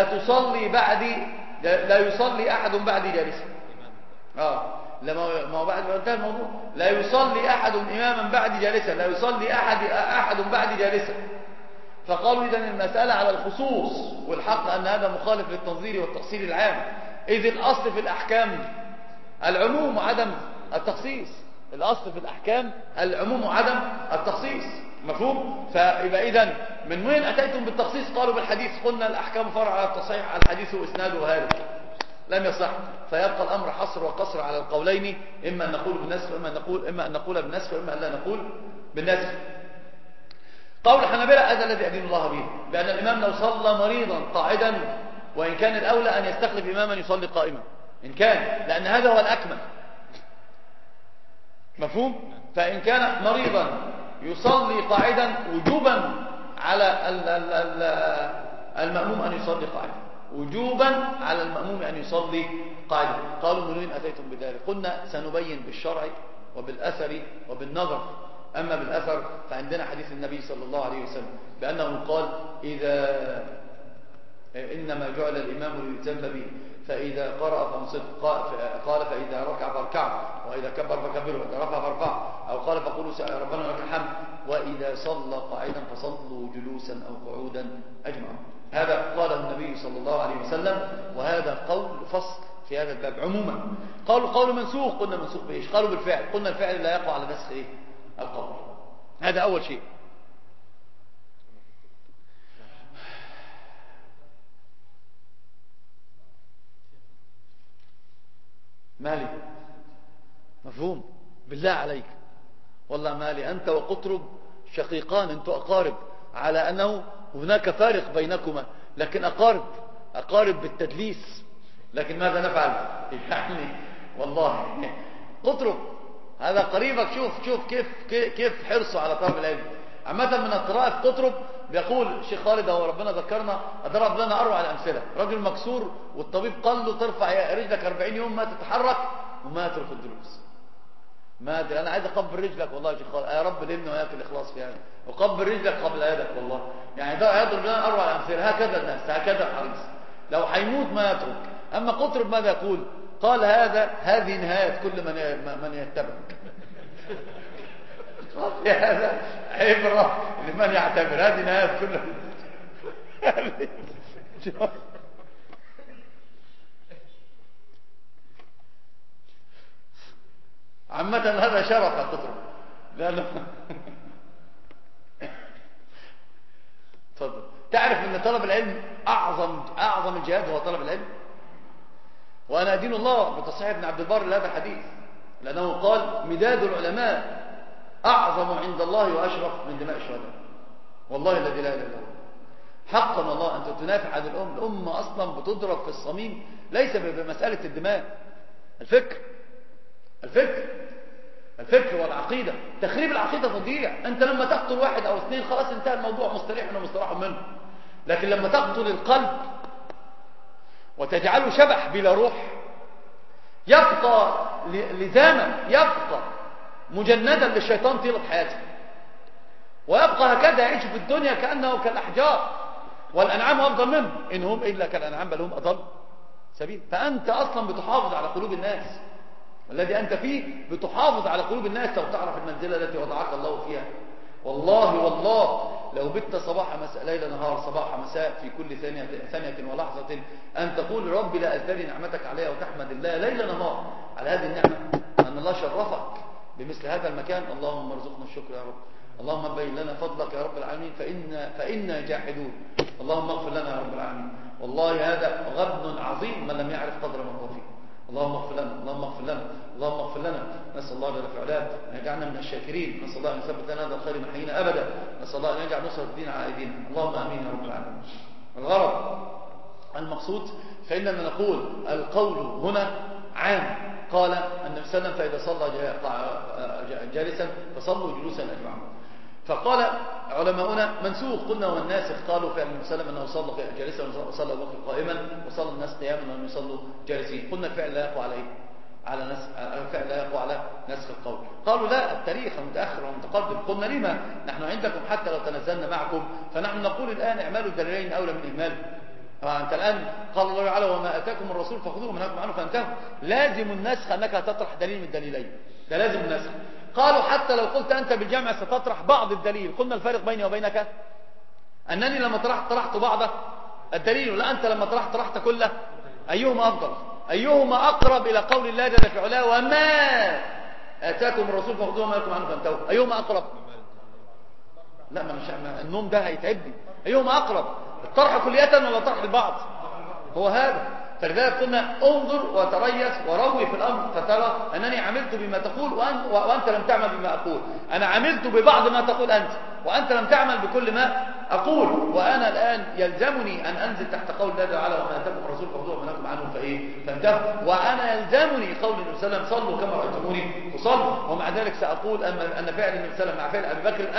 لا يصلي أحد بعدي جالسا. ما هو بعد ما انتهى الموضوع، لا يصلي أحد إماما بعدي جالسا، لا يصلي أحد بعدي جالسا. فقالوا إذن المسألة على الخصوص، والحق أن هذا مخالف للتنظير والتأصيل العام، إذ الأصل في الأحكام العموم وعدم التخصيص. الأصل في الأحكام العموم وعدم التخصيص، مفهوم؟ فيبقى إذن من وين أتيتم بالتخصيص؟ قالوا بالحديث. قلنا الأحكام فرع على التصحيح، الحديث إسناده هالك لم يصح، فيبقى الأمر حصر وقصر على القولين، إما أن نقول بالنسخ إما أن نقول بالنسخ وإما أن لا نقول بالنسخ. قول الحنابلة هذا الذي أدين الله به، بأن الإمام لو صلى مريضا قاعدا، وإن كان الأولى أن يستخلف إماما يصلي قائما إن كان، لأن هذا هو الأكمل، مفهوم؟ فإن كان مريضا يصلي قاعدا وجوبا على المأموم أن يصلي قاعدا، وجوبا على المأموم أن يصلي قاعدا. قالوا من وين أتيتم بذلك؟ قلنا سنبين بالشرع وبالأثر وبالنظر. أما بالأثر فعندنا حديث النبي صلى الله عليه وسلم بأنه قال إنما جعل الإمام ليتم به، فإذا قرأ فانصت، قال فإذا ركع فاركعوا، وإذا كبر فكبروا، وإذا رفع فارفعوا، أو قال فقولوا ربنا لك الحمد، وإذا صلى قاعدا فصلوا جلوسا أو قعودا أجمعوا. هذا قاله النبي صلى الله عليه وسلم، وهذا قول فصل في هذا الباب عموما. قالوا قول منسوخ، قلنا منسوخ بإيش؟ قالوا بالفعل، قلنا الفعل لا يقع على نسخ إيه؟ القول. هذا أول شيء. مالي؟ مفهوم؟ بالله عليك، والله مالي أنت وقطرب شقيقان، أنتم أقارب، على أنه هناك فارق بينكما، لكن أقارب بالتدليس. لكن ماذا نفعل؟ يعني والله قطرب هذا قريبك، شوف كيف حرصه على طلب العلم. عامة من القراءة في قطرب بيقول الشيخ خالد، هو ربنا ذكرنا ضرب لنا أروع الأمثلة. رجل مكسور والطبيب قال له ترفع رجلك 40 يوم ما تتحرك وما تترك الجلوس. ما أدري، أنا عايز أقبل رجلك والله يا شيخ خالد، يا رب لمنا وياك الإخلاص في هذا، وقبل رجلك قبل يدك والله. يعني ده يضرب لنا أروع الأمثلة. هكذا الناس، هكذا الحريص، لو حيموت ما يترك. أما قطرب ماذا يقول؟ قال هذه نهاية كل من يتبعك. هذا عبرة لمن يعتبر، هذه نهاية كل عامة هذا شرف قطرب، لأنه تفضل. تعرف أن طلب العلم أعظم الجهاد هو طلب العلم. وأنا أدين الله بتصحيح ابن عبد البر لهذا الحديث، لأنه قال مداد العلماء أعظم عند الله وأشرف من دماء الشهداء. والله الذي لا إله إلا هو، حقا والله أنت تنافع عن الأمة أصلا بتضرب في الصميم، ليس بمسألة الدماء. الفكر والعقيدة، تخريب العقيدة تضيع. أنت لما تقتل واحد أو اثنين خلاص انتهى الموضوع، مستريح ومستراح منه. لكن لما تقتل القلب وتجعله شبح بلا روح، يبقى لزاما، يبقى مجندا للشيطان طيلة حياته، ويبقى هكذا يعيش في الدنيا كأنه كالأحجار، والأنعام أفضل منه، إن هم إلا كالأنعام بل هم أضل سبيل. فأنت أصلا بتحافظ على قلوب الناس، الذي أنت فيه بتحافظ على قلوب الناس. لو تعرف المنزلة التي وضعك الله فيها، والله لو بت صباح مساء ليل نهار صباح مساء في كل ثانية ولحظة أن تقول ربي لا أزدري نعمتك علي، وتحمد الله ليل نهار على هذه النعمة، أن الله شرفك بمثل هذا المكان. اللهم ارزقنا الشكر يا رب، اللهم بين لنا فضلك يا رب العالمين فإنا جاحدون. اللهم اغفر لنا يا رب العالمين. والله هذا غبن عظيم من لم يعرف قدر ما هو فيه. اللهم اغفر لنا، اللهم اغفر لنا، اللهم اغفر لنا. نسأل الله جل وعلا أن يجعلنا من الشاكرين. نسأل الله أن يثبت لنا هذا الخير محيينا أبدا. نسأل الله أن يجعل نصرة الدين على أيدينا. اللهم آمين يا رب العالمين. الغرض المقصود فإننا نقول القول هنا عام. قال النبي صلى الله عليه وسلم فإذا صلى جالسا فصلوا جلوسا أجمعون. فقال علماؤنا منسوخ. قلنا والناسخ قالوا فعل النبي صلى الله عليه وسلم أنه صلى جالسا وصلى أبو بكر قائما وصلى الناس قياما وهم يصلوا جالسين. قلنا الفعل لا يقوى على إيه؟ الفعل لا يقوى على نسخ القول. قالوا لا، التاريخ متأخر ومتقدم. قلنا لما نحن عندكم حتى لو تنزلنا معكم فنحن نقول الآن اعملوا الدليلين أولى من إهماله. أنت الآن قال الله تعالى وما أتاكم الرسول فخذوه ومنهاكم عنه فانتهوا. لازم النسخ أنك تطرح دليل من الدليلين، ده لازم النسخ. قالوا حتى لو قلت أنت بالجمع ستطرح بعض الدليل. قلنا الفارق بيني وبينك أنني لما طرحت بعض الدليل ولا أنت لما طرحت كله. أيهما أفضل؟ أيهما أقرب إلى قول الله جل في علاه وما آتاكم الرسول فخذوه وما نهاكم عنه فانتهوا؟ أيهما أقرب؟ لا، ما مش النوم ده هيتعبني. أيهما أقرب؟ الطرح كلية ولا طرح البعض؟ هو هذا. فلذلك قلنا انظر وتريث وروي في الأمر فترى أنني عملت بما تقول وأنت لم تعمل بما أقول. أنا عملت ببعض ما تقول أنت وأنت لم تعمل بكل ما أقول. وأنا الآن يلزمني أن أنزل تحت قول الله تعالى وما آتاكم الرسول فخذوه وما نهاكم عنه فانتهوا. وأنا يلزمني قول النبي صلى الله عليه وسلم صلوا كما رأيتموني أصلي. ومع ذلك سأقول أن فعل النبي صلى الله عليه وسلم مع فعل أبي بكر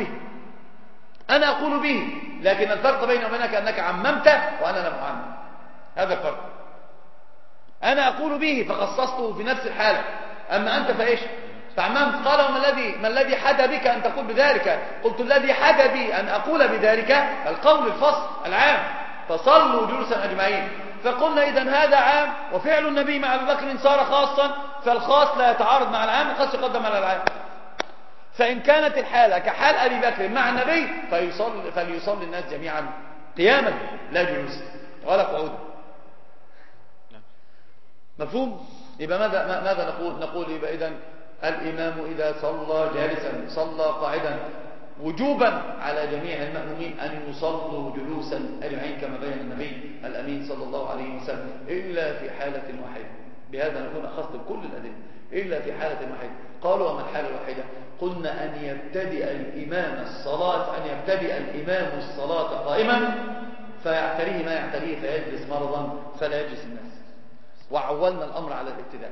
أنا أقول به، لكن الفرق بيني وبينك أنك عممت وأنا لم أعمم. هذا الفرق. أنا أقول به فخصصته في نفس الحالة، أما أنت فإيش؟ فعممت. قال ما الذي حدا بك أن تقول بذلك؟ قلت الذي حدا بي أن أقول بذلك القول الفصل العام فصلوا جلوسا أجمعين. فقلنا إذن هذا عام وفعل النبي مع أبي بكر صار خاصا، فالخاص لا يتعارض مع العام، الخاص يقدم على العام. فإن كانت الحالة كحال أبي بكر مع النبي فليصلي الناس جميعا قياما لا جلوسا ولا قعودا. مفهوم؟ يبقى ماذا نقول يبقى إذن الإمام إذا صلى جالسا صلى قاعدا وجوبا على جميع المأمومين أن يصلوا جلوسا أجمعين كما بين النبي الأمين صلى الله عليه وسلم إلا في حالة واحدة. بهذا نكون أخذت بكل الأدلة. إلا في حالة واحدة. قالوا وما الحالة الواحدة؟ قلنا أن يبتدئ الإمام الصلاة قائما فيعتريه ما يعتريه فيجلس مرضا فلا يجلس الناس. وعولنا الأمر على الابتداء.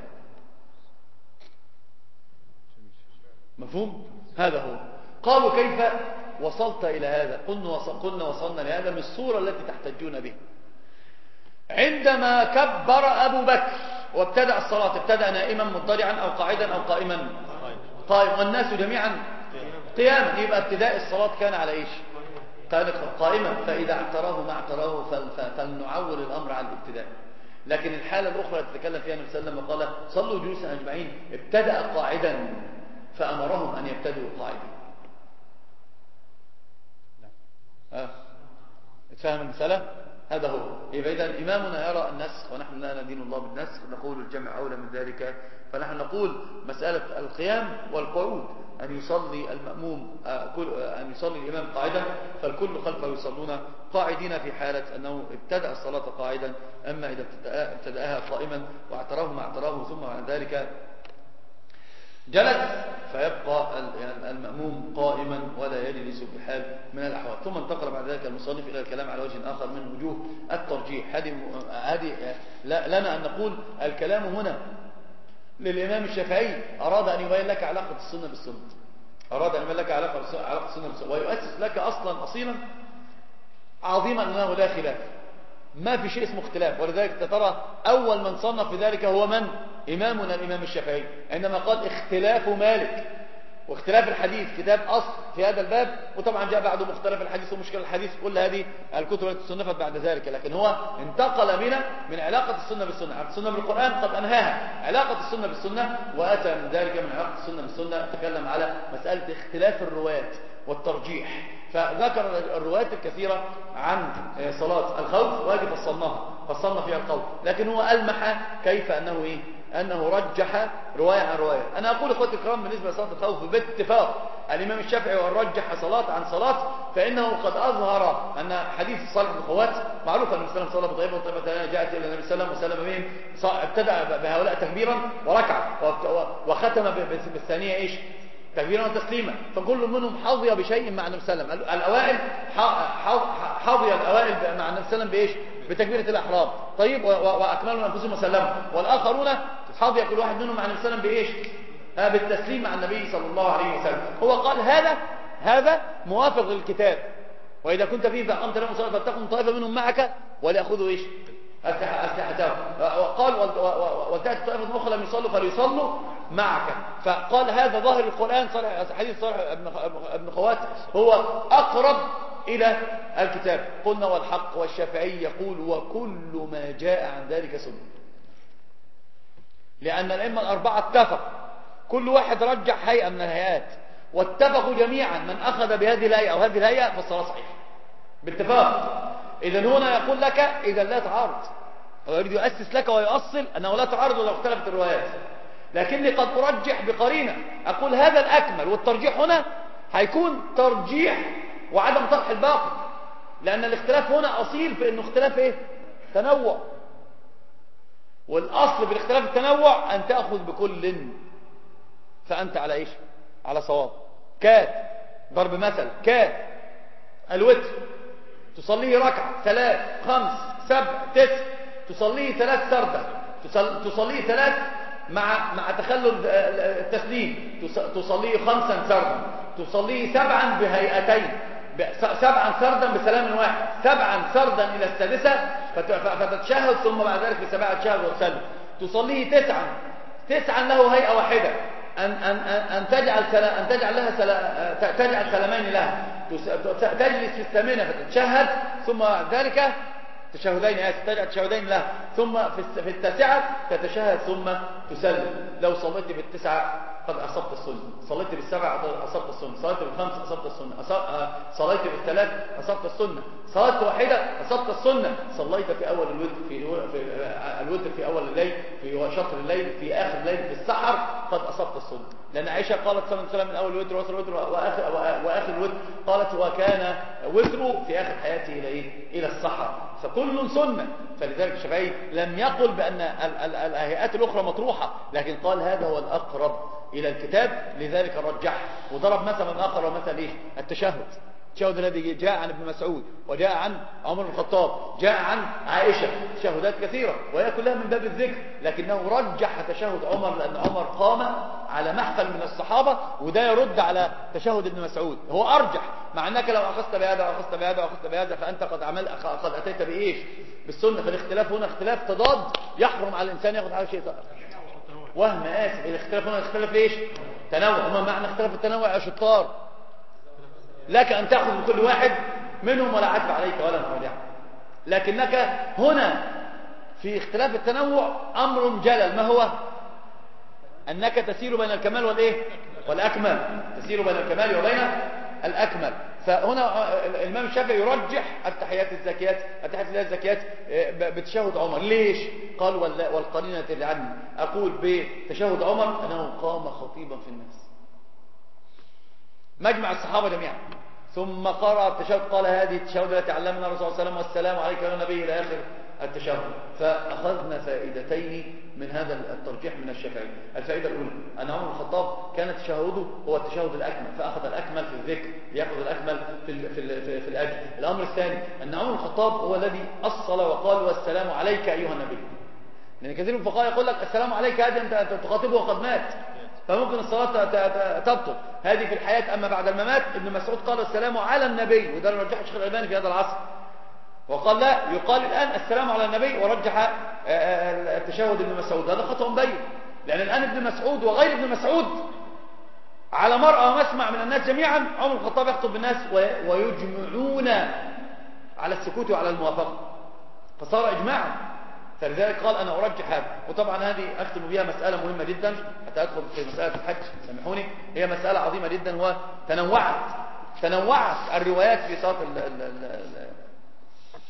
مفهوم؟ هذا هو. قالوا كيف وصلت إلى هذا؟ قلنا وصلنا لهذا من الصورة التي تحتجون بها. عندما كبر أبو بكر وابتدأ الصلاة ابتدأ نائما مضطجعا أو قاعدا أو قائما قائم والناس جميعا قياما. يبقى ابتداء الصلاة كان على إيش؟ كان قائما. فإذا اعتراه ما اعتراه فلنعول الأمر على الابتداء. لكن الحالة الأخرى التي تكلم فيها النبي صلى الله عليه وسلم وقال صلوا جلوسا أجمعين ابتدأ قاعدا فأمرهم أن يبتدئوا قاعدين. اتفهم المسألة؟ هذا هو. يبقى إذا إمامنا يرى النسخ ونحن لا ندين الله بالنسخ، نقول الجمع أولى من ذلك. فنحن نقول مسألة القيام والقعود أن يصلي المأموم أن يصلي الإمام قاعدا فالكل خلفه يصلون قاعدين في حالة أنه ابتدأ الصلاة قاعدا. أما إذا ابتدأها قائما واعتراه ما اعتراه ثم بعد ذلك جلس فيبقى المأموم قائما ولا يجلس بحال من الأحوال. ثم انتقل بعد ذلك المصنف إلى الكلام على وجه آخر من وجوه الترجيح. هذه لنا أن نقول الكلام هنا للإمام الشافعي أراد أن يبين لك علاقة السنة بالسنة، أراد أن يبين لك علاقة السنة بالسنة ويؤسس لك أصلا عظيما أنه لا خلاف، ما في شيء اسمه اختلاف. ولذلك ترى أول من صنف في ذلك هو من؟ إمامنا الإمام الشافعي عندما قال اختلاف مالك واختلاف الحديث كتاب أصل في هذا الباب. وطبعا جاء بعده مختلف الحديث ومشكل الحديث، كل هذه الكتب التي صنفت بعد ذلك. لكن هو انتقل من علاقة السنة بالسنة، السنة بالقرآن قد أنهاها، علاقة السنة بالسنة وأتى من ذلك من علاقة السنة بالسنة تكلم على مسألة اختلاف الروايات والترجيح. فذكر الروايات الكثيرة عن صلاة الخوف وهذه فصلنا فيها الخوف. لكن هو ألمح كيف أنه رجح رواية عن رواية. أنا أقول إخوتي الكرام بالنسبة لصلاة الخوف باتفاق الإمام الشافعي ورجح صلاة عن صلاة، فإنه قد أظهر أن حديث صالح بن خوات معروف أن النبي صلى الله عليه وسلم صلى بطيبة وطيبة جاءت إلى النبي صلى الله عليه وسلم وسلم بهم، ابتدأ بهؤلاء تكبيرا وركع وختم بالثانية إيش؟ تكبيرا وتسليما، فكل منهم حظي بشيء مع النبي صلى الله عليه وسلم. الأوائل حظي الأوائل مع النبي صلى الله عليه وسلم بإيش؟ بتكبيرة الأحرام، طيب، وأكملوا أنفسهم وسلموا، والآخرون حظي كل واحد منهم مع النبي صلى الله عليه وسلم بإيش؟ بالتسليم مع النبي صلى الله عليه وسلم. هو قال هذا موافق للكتاب، وإذا كنت فيه فأقمت لهم الصلاة فلتكن طائفة منهم معك وليأخذوا إيش؟ أسلحتهم. وقال وتأتي طائفة أخرى لم يصلوا فليصلوا معك، فقال هذا ظاهر القرآن. حديث صالح ابن خوات هو أقرب إلى الكتاب. قلنا والحق والشافعي يقول وكل ما جاء عن ذلك سنة، لأن الأئمة الأربعة اتفقوا، كل واحد رجح هيئة من الهيئات، واتفقوا جميعا من أخذ بهذه الهيئة أو هذه الهيئة فالصلاة صحيحة باتفاق. إذن هنا يقول لك إذا لا تعارض، هو يريد يؤسس لك ويؤصل أنه لا تعارض ولو اختلفت الروايات، لكني قد أرجح بقرينة، أقول هذا الأكمل، والترجيح هنا هيكون ترجيح وعدم طرح الباقي، لأن الاختلاف هنا أصيل في أنه اختلاف إيه؟ تنوع، والأصل بالاختلاف التنوع أن تأخذ بكل، فأنت على إيش؟ على صواب. كاد ضرب مثل، كاد الوتر تصليه ركعة 3 5 7 9، تصليه 3 سردة، تصليه 3 مع تخلل التسليم، تصليه 5 سردا، تصليه 7 بهيئتين، 7 سردا بسلام واحد، 7 سردا إلى السادسة فتتشهد، ثم بعد ذلك بسبعة تشهد وتسلم، تصليه 9 له هيئة واحدة، أن تجعل لها تجعل سلامين لها، تجلس في الثامنة فتتشهد، ثم بعد ذلك تشهدين، تجعل تشهدين لها، ثم في التاسعة تتشهد ثم تسلم. لو صليت بالتسعة قد أصبت السنة، صليت بالسبعة أصبت السنة، صليت بالخمس أصبت السنة، صليت بالثلاث أصبت السنة، صليت واحدة أصبت السنة، صليت في أول الوتر في أول الليل، في شطر الليل، في آخر الليل، في السحر، قد أصبت السنة. لأن عائشة قالت صلى الله عليه وسلم من أول الوتر وآخر الوتر وآخر الوتر، قالت وكان وتره في آخر حياته إلى السحر، فكل سنة. فلذلك الشافعي لم يقل بأن الهيئات الأخرى مطروحة، لكن قال هذا هو الأقرب إلى الكتاب، لذلك رجح. وضرب مثلا آخر ومثل إيه؟ التشهد الذي جاء عن ابن مسعود، وجاء عن عمر بن الخطاب، جاء عن عائشة، تشهدات كثيرة وهي كلها من باب الذكر، لكنه رجح تشهد عمر لأن عمر قام على محفل من الصحابة، وده يرد على تشهد ابن مسعود، هو أرجح، مع أنك لو أخذت بهذا وأخذت بهذا وأخذت بهذا فأنت قد أتيت بإيش؟ بالسنة. فالاختلاف هنا اختلاف تضاد، يحرم على الإنسان يأخذ على شيء وهم الاختلاف هنا اختلاف إيش؟ تنوع. وما معنى اختلاف التنوع يا شطار؟ لك أن تأخذ من كل واحد منهم ولا عتب عليك ولا مراجعة، لكنك هنا في اختلاف التنوع أمر جلل، ما هو؟ أنك تسير بين الكمال والإيه؟ والأكمل، تسير بين الكمال وبين الأكمل. فهنا الإمام الشافعي يرجح التحيات الزكيات بتشهد عمر. ليش؟ قال والقرينة اللي عني أقول بتشهد عمر أنه قام خطيبا في الناس، مجمع الصحابة جميعا، ثم قرأ التشهد، قال هذه التشهد التي علمنا الرسول صلى الله عليه وسلم والسلام عليك يا نبي إلى آخر التشهد. فأخذنا فائدتين من هذا الترجيح من الشافعي. الفائدة الأولى أن عمر بن الخطاب كان تشهده هو التشهد الأكمل، فأخذ الأكمل في الذكر ليأخذ الأكمل في الأجر. الأمر الثاني أن عمر بن الخطاب هو الذي أصل وقال والسلام عليك أيها النبي، لأن كثير من الفقهاء يقول لك السلام عليك هذه أنت تخاطبه وقد مات، فممكن الصلاة تبطل، هذه في الحياة. أما بعد الممات ابن مسعود قال السلام على النبي، وده رجح الشيخ الألباني في هذا العصر، وقال لا يقال الآن السلام على النبي، ورجح التشهد ابن مسعود. هذا خطأ مبين، لأن الآن ابن مسعود وغير ابن مسعود على مرأى ومسمع من الناس جميعا عمر بن الخطاب يخطب بالناس ويجمعون على السكوت وعلى الموافقة، فصار إجماعا. فلذلك قال أنا أرجح هذا. وطبعا هذه أختم بها مسألة مهمة جدا حتى أدخل في مسألة الحج، سامحوني، هي مسألة عظيمة جدا، وتنوعت الروايات في صلاة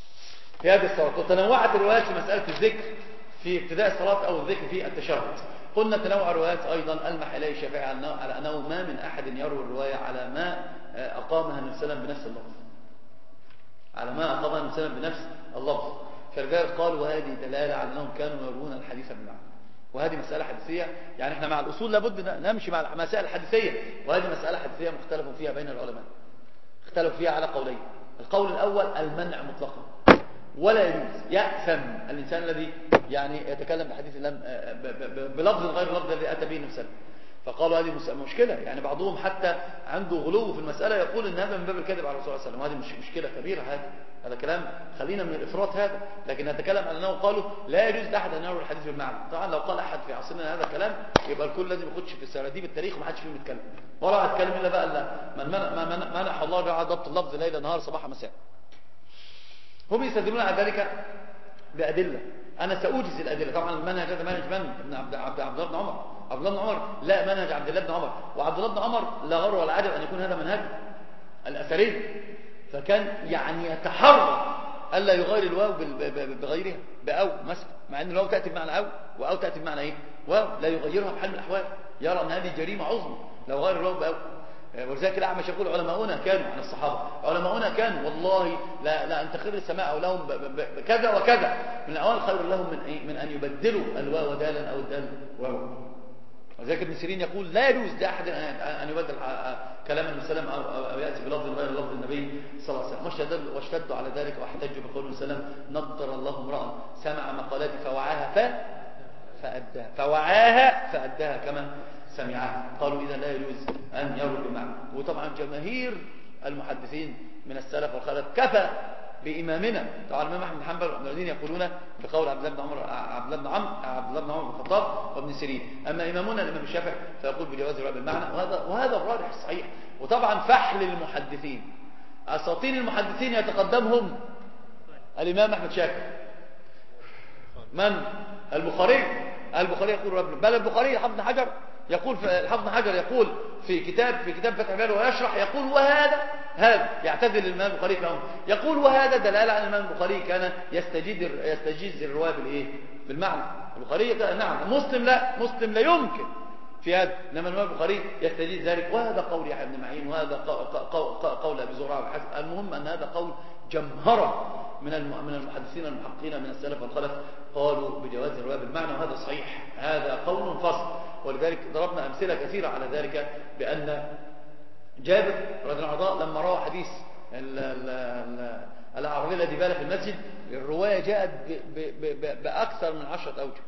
في هذه الصلاة، وتنوعت الروايات في مسألة الذكر في ابتداء الصلاة أو الذكر في التشهد. قلنا تنوع الروايات أيضا ألمح إليه الشافعي على أنه ما من أحد يروي الرواية على ما أقامها النبي صلى الله عليه وسلم بنفس اللفظ، على ما أقامها النبي صلى الله عليه وسلم بنفس اللفظ. فلذلك قالوا وهذه دلالة على أنهم كانوا يروون الحديث بالمعنى، وهذه مسألة حديثية. يعني احنا مع الأصول لابد نمشي مع المسائل الحديثية، وهذه مسألة حديثية مختلف فيها بين العلماء، اختلفوا فيها على قولين. القول الأول المنع مطلقا، ولا يجوز يأثم الإنسان الذي يعني يتكلم بحديث بلفظ غير اللفظ الذي أتى به النبي صلى الله عليه وسلم. فقالوا هذه مشكلة، يعني بعضهم حتى عنده غلو في المسألة يقول إن هذا من باب الكذب على الرسول صلى الله عليه وسلم، وهذه مشكلة كبيرة. هذا كلام خلينا من الإفراط هذا. لكن نتكلم عن أنه قالوا لا يجوز لأحد أن يروي الحديث بالمعنى. طبعا لو قال أحد في عصرنا هذا الكلام يبقى الكل لازم يخش في السراديب التاريخ وما حدش فيهم يتكلم، ولا هتكلم إلا بقى من منح الله جعل ضبط اللفظ ليل نهار صباح مساء. هم يستدلون على ذلك بأدلة، أنا سأوجز الأدلة. طبعا المنهج هذا منهج من عبد الله بن عمر. عبد الله بن عمر لا منهج عبد الله بن عمر، وعبد الله بن عمر لا غر ولا عجب أن يكون هذا منهجه الأثري. فكان يعني يتحرى ألا يغير الواو بغيرها بأو مثلا، مع أن الواو تأتي بمعنى أو تأتي بمعنى إيه؟ واو لا يغيرها بحال من الأحوال، يرى أن هذه جريمة عظمى لو غير الواو بأو. ولذلك الأعمش يقول علماؤنا كانوا عن الصحابة، علماؤنا كانوا والله لا أن تخر السماء لهم بكذا وكذا من الأوان خير لهم من أن يبدلوا الواو دالا أو الدال واو. وذلك ابن سيرين يقول لا يجوز لأحد أن يبدل كلام النبي صلى الله عليه وسلم أو يأتي بلفظ غير لفظ النبي صلى الله عليه وسلم. واشتدوا على ذلك واحتجوا بقول النبي صلى الله عليه وسلم نضر الله امرأ سمع مقالاتي فوعاها فأداها كما سمعها. قالوا إذا لا يجوز أن يروي بالمعنى. وطبعا جماهير المحدثين من السلف والخلف كفى بإمامنا طبعا الإمام أحمد بن حنبل والذين يقولون بقول عبد الله بن عمر بن الخطاب وابن سيرين. أما إمامنا الإمام الشافعي فيقول بجواز الرواية بالمعنى، وهذا الراجح الصحيح. وطبعا فحل المحدثين أساطين المحدثين يتقدمهم الإمام أحمد شاكر. من؟ البخاري يقول بل البخاري الحافظ بن حجر يقول في كتاب فتح الباري ويشرح يقول وهذا يعتذر للإمام البخاري فهم يقول وهذا دلالة على الإمام البخاري كان يستجيز الرواية بالمعنى. البخاري نعم، مسلم لا يمكن في هذا، انما الإمام البخاري يستجيز ذلك. وهذا قول يحيى بن معين، وهذا قول أبي زرعة والحسن. المهم أن هذا قول جمهرة من المحدثين المحققين من السلف والخلف قالوا بجواز الرواية بالمعنى، وهذا صحيح، هذا قول فصل. ولذلك ضربنا أمثلة كثيرة على ذلك، بأن جابر رضي الله عنه لما روى حديث الأعرابي الذي بال في المسجد، الرواية جاءت بأكثر من 10 أوجه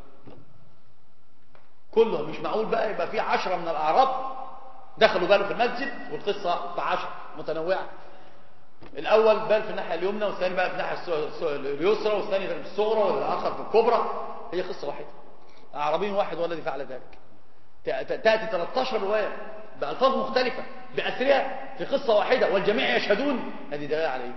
كله. مش معقول بقى يبقى في 10 من الأعراب دخلوا بالوا في المسجد والقصة ب10 متنوعة. الأول بال في الناحية اليمنى، والثاني بال في الناحية اليسرى، والثاني في الصغرى، والآخر في الكبرى. هي قصة واحدة، أعرابي واحد هو الذي فعل ذلك. تأتي 13 رواية بألفاظ مختلفة بأسرها في قصة واحدة والجميع يشهدون. هذه دلالة على ايه؟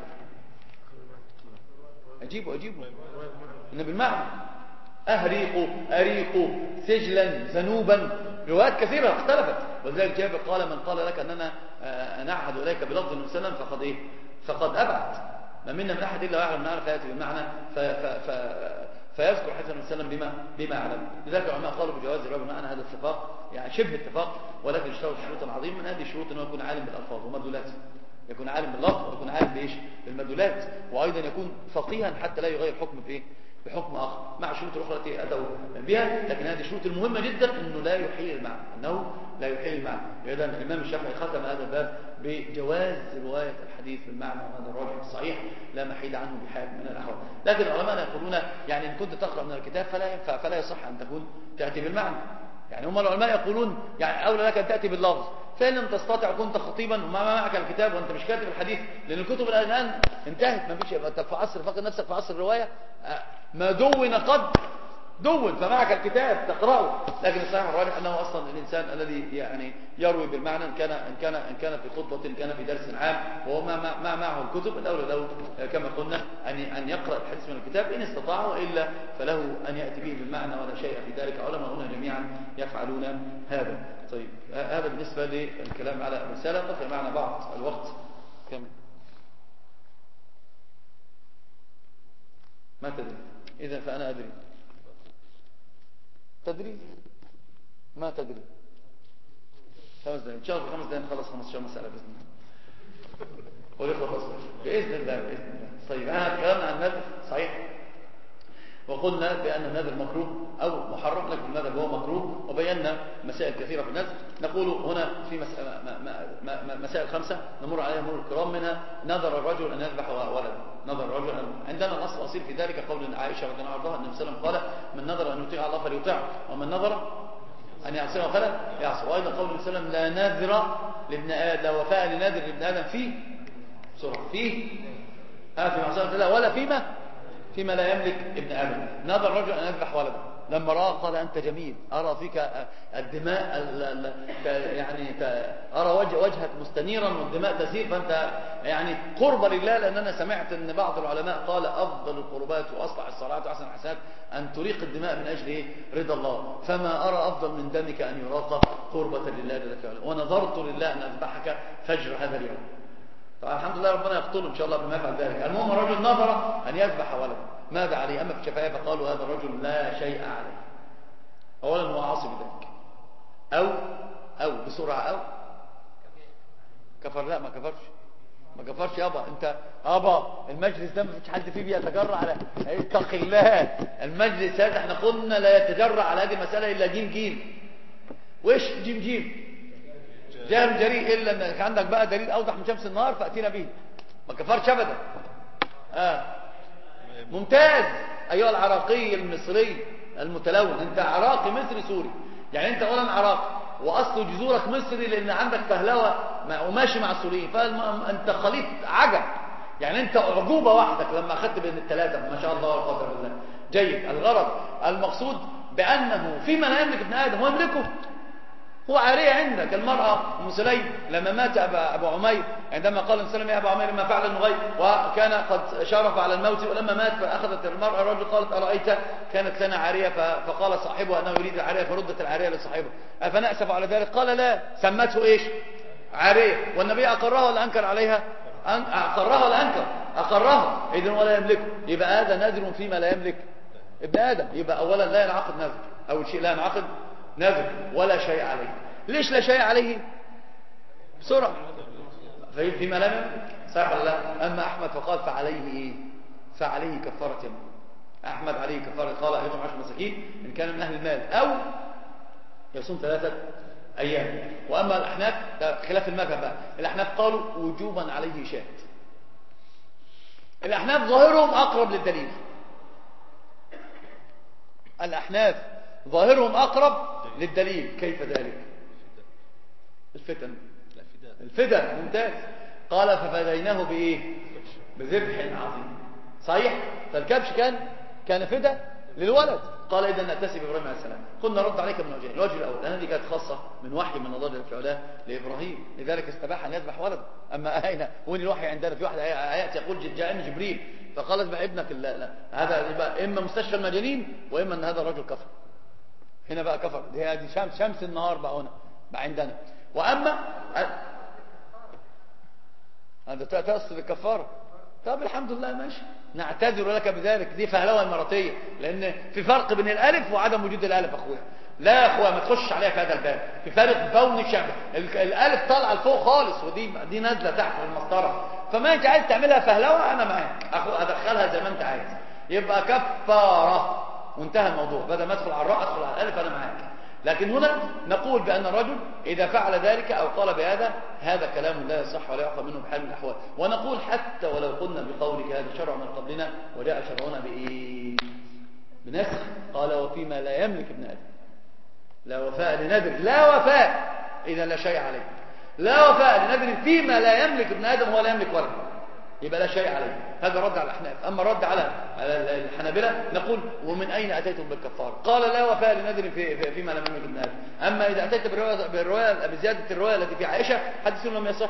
أجيبوا إن بالمعنى أريقوا سجلا ذنوبا، روايات كثيرة اختلفت. ولذلك جابر قال من قال لك أننا نعهد إليك بلفظ النبي صلى الله عليه وسلم فقد أبعد. ما منا من أحد إلا ويعلم المعنى فيأتي بالمعنى فيذكر حديث النبي صلى الله عليه وسلم بما يعلم. لذلك العلماء قالوا بجواز الرواية بالمعنى. هذا اتفاق يعني شبه اتفاق، ولكن اشترط شروطا عظيمة. من هذه الشروط أنه يكون عالم بالألفاظ ومدلولاته، يكون عالم باللفظ ويكون عالم بإيش؟ بالمدلولات، وأيضا يكون فقيها حتى لا يغير حكم في بحكم آخر مع الشروط الأخرى التي أتوا بها. لكن هذه الشروط المهمة جدا، أنه لا يحيل المعنى. إذن الإمام الشافعي ختم هذا الباب بجواز رواية الحديث بالمعنى، وهذا الراجح الصحيح لا محيد عنه بحال من الأحوال. لكن العلماء يقولون يعني إن كنت تقرأ من الكتاب فلا ينفع، فلا يصح أن تكون تأتي بالمعنى. يعني هم العلماء يقولون يعني أولى لك أن تأتي باللفظ، فإن لم تستطع كنت خطيبا وما معك الكتاب وأنت مش كاتب الحديث، لأن الكتب الآن انتهت، ما فيش. أنت في عصر فاقد نفسك في عصر الرواية، ما دون قد دون، فمعك الكتاب تقرأه. لكن الصحيح الراجح أنه أصلا الإنسان الذي يعني يروي بالمعنى إن كان في خطبة، إن كان في درس عام وهو ما معه الكتب، الأولى له كما قلنا أن يقرأ الحديث من الكتاب إن استطاع، وإلا فله أن يأتي به بالمعنى، ولا شيء في ذلك. علماؤنا جميعا يفعلون هذا. طيب هذا بالنسبة للكلام على الرسالة. بقي معنا بعض الوقت كم؟ ما تدري؟ إذا فأنا أدري. تدري؟ ما تدري 5 دقائق ان شاء الله. 5 دقائق نخلص 15 مسألة بإذن الله. وليخلص بإذن الله بإذن الله. طيب احنا اتكلمنا عن النذر صحيح، وقلنا بأن النذر مكروه أو محرم، لكن النذر هو مكروه، وبينا مسائل كثيرة في النذر. نقول هنا في مسائل 5 نمر عليها مرور الكرام. منها نذر الرجل أن يذبح ولده. نذر الرجل عندنا الأصل الأصيل في ذلك قول عائشة رضي الله عنها النبي صلى الله عليه وسلم قال: من نذر أن يطيع الله فليطيعه، ومن نذر أن يعصيه فلا يعصي. وأيضا قول النبي صلى الله عليه وسلم: لا نذر لابن آدم، لا وفاء لنذر لابن آدم فيه في معصية الله ولا فيما لا يملك ابن آدم. نذر الرجل أن يذبح ولده، لما رأى قال: أنت جميل، أرى فيك الدماء يعني أرى وجهك مستنيرا والدماء تسير، فأنت يعني قرب لله. لأن أنا سمعت أن بعض العلماء قال: أفضل القربات وأصلح الصلاة وأحسن الحسنات أن تريق الدماء من أجل رضا الله، فما أرى أفضل من دمك أن يراق قربة لله جل وعلا، ونظرت لله أن أذبحك فجر هذا اليوم. طبعا الحمد لله ربنا يقتله إن شاء الله بما يفعل ذلك. المهم الرجل نظر أن يذبح ولده، ماذا عليه؟ أما في الشفاعية فقالوا: هذا الرجل لا شيء عليه. أولا هو عاصي بذلك، أو بسرعة، أو كفر. لا ما كفرش يابا. انت المجلس ده ما فيش حد فيه بيتجرع على اتق الله. المجلس هذا احنا قلنا لا يتجرع على هذه المسألة إلا جيم. وإيش جيم؟ جاهل جريء، إلا أنك عندك بقى دليل أوضح من شمس النهار فأتينا به. ما كفرش أبدا. ممتاز أيها العراقي المصري المتلون. أنت عراقي مصري سوري، يعني أنت أولا عراقي وأصل جذورك مصري، لأن عندك فهلوة وماشي مع السوريين، فأنت خليط عجب. يعني أنت أعجوبة وحدك لما أخذت بين الثلاثة، ما شاء الله والقدر بالله. جيد. الغرض المقصود بأنه فيما لا يملك ابن آدم هو يملكه. هو عارية عندك. المرأة أم سليم لما مات أبو عمير، عندما قال النبي يا أبو عمير ما فعل النغير، وكان قد شرف على الموت، ولما مات فأخذت المرأة الرجل قالت: أرأيت كانت لنا عارية، فقال صاحبها أنه يريد العارية فردت العارية لصاحبه، أفنأسف على ذلك؟ قال: لا، سمته إيش؟ عارية. والنبي أقرها ولا أنكر عليها؟ أقرها ولا أنكر؟ أقرها. إذن ولا يملكه. يبقى هذا نذر فيما لا يملك ابن آدم. يبقى أولا لا ينعقد نذر، أول شيء لا ينعقد نذر ولا شيء عليه. ليش لا شيء عليه؟ بسرعة فيما لا يملك، صح ولا لا؟ أما أحمد فقال فعليه إيه؟ فعليه كفارة يمين. أحمد عليه كفارة، قال: أيتم 10 مساكين إن كان من أهل المال، أو يصوم 3 أيام. وأما الأحناف خلاف المذهب بقى، الأحناف قالوا وجوبا عليه شاة. الأحناف ظاهرهم أقرب للدليل. الأحناف ظاهرهم أقرب للدليل. كيف ذلك؟ الفداء. ممتاز. قال: ففديناه بإيه؟ بذبح عظيم. صحيح. فالكبش كان فداء للولد. قال: إذا نأتسي بإبراهيم عليه السلام. قلنا رد عليك من وجهين. الوجه الأول أن هذه كانت خاصة من وحي من الله جل وعلا لإبراهيم، لذلك استباح أن يذبح ولده. أما أين وين الوحي عندنا؟ في واحد آيات يقول: جاءني جبريل فقال: اذبح ابنك. لا، هذا يبقى إما مستشفى المجانين، وإما أن هذا الرجل كفر. هنا بقى كفر. هذه شمس النهار بقى هنا بقى عندنا. وأما هذا تقصد الكفارة. طب الحمد لله ماشي، نعتذر لك بذلك. دي فهلوة المراتية، لأن في فرق بين الألف وعدم وجود الألف. أخويا لا يا أخويا، ما تخش عليها في هذا الباب. في فرق بون الشعب. الألف طالعة لفوق خالص، ودي نازلة تحت في المسطرة. فما أنت عايز تعملها فهلوة، أنا معاك أدخلها زي ما أنت عايز، يبقى كفارة وانتهى الموضوع. بدل ما أدخل على الراء أدخل على الألف، أنا معاك. لكن هنا نقول بأن الرجل إذا فعل ذلك أو قال بهذا، هذا كلام لا يصح ولا يعقل منه بحال من الأحوال. ونقول حتى ولو قلنا بقولك هذا شرع من قبلنا، وجاء شرعنا بإيه؟ بنسخ. قال: وفيما لا يملك ابن آدم. لا وفاء لنذر، لا وفاء إذا لا شيء عليه. لا وفاء لنذر فيما لا يملك ابن آدم ولا يملك ولد، يبقى لا شيء عليه. هذا رد على الأحناف. أما رد على الحنابلة نقول: ومن أين أتيتم بالكفار؟ قال: لا وفاء لنذر فيما لم يملك ابن آدم. أما إذا أتيت بالرواية بزيادة الرواية التي في عائشة، حديث لم يصح.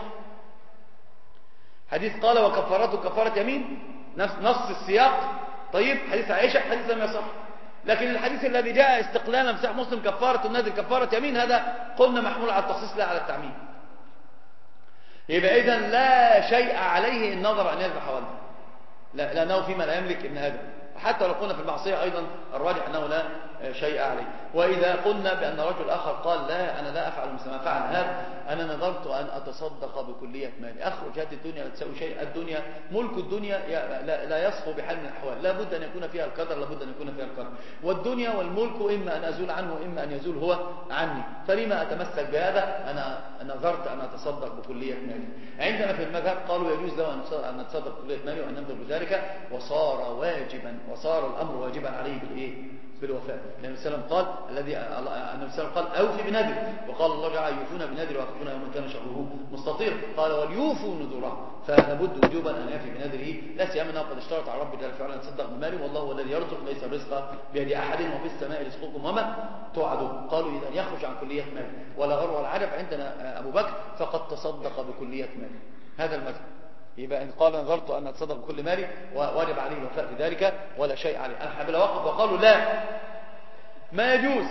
حديث قال: وكفارته كفارة يمين، نص السياق. طيب حديث عائشة حديث لم يصح. لكن الحديث الذي جاء استقلالا في صحيح مسلم كفارة النذر كفارة يمين، هذا قلنا محمول على التخصيص لا على التعميم. يبقى إذن لا شيء عليه إن نظر أن يذبح ولده، لأنه فيما لا يملك ابن آدم. حتى لو قلنا في المعصية أيضا الراجح أنه لا شيء عليه. وإذا قلنا بأن رجل آخر قال لا أنا لا أفعل مثل ما فعل هذا، أنا نظرت أن أتصدق بكلية مالي، أخرج هذه الدنيا لا تساوي شيء، الدنيا ملك الدنيا لا يصفو بحال من الأحوال، لا بد أن يكون فيها القدر، لا بد أن يكون فيها القدر، والدنيا والملك إما أن أزول عنه وإما أن يزول هو عني، فلما أتمسك بهذا؟ أنا نظرت أن أتصدق بكلية مالي. عندنا في المذهب قالوا يجوز له أن نتصدق بكلية مالي وأن ننظر بذلك، وصار واجبا، وصار الأمر واجبا عليه بالإيه؟ بالوفاء. النبي صلى الله عليه وسلم قال النبي صلى الله عليه وسلم قال أوفي بنذر، وقال الله تعالى يوفون بنذر ويخافون يوما كان شره مستطيرا، قال وليوفوا نذوره، فلابد وجوبا أن يفي بنذره، لا سيما أنه قد اشترط على ربه جل وعلا أن يتصدق بماله، والله هو الذي يرزق ليس الرزق بيد أحد وفي السماء رزقكم وما توعدون. قالوا إذا يخرج عن كلية ماله ولا غر ولا عرف، عندنا أبو بكر فقد تصدق بكلية ماله، هذا المذهب. يبقى إن قال نظرت أن أتصدق بكل مالي وواجب عليه الوفاء في ذلك ولا شيء عليه. الحنابلة وقف وقالوا لا، ما يجوز،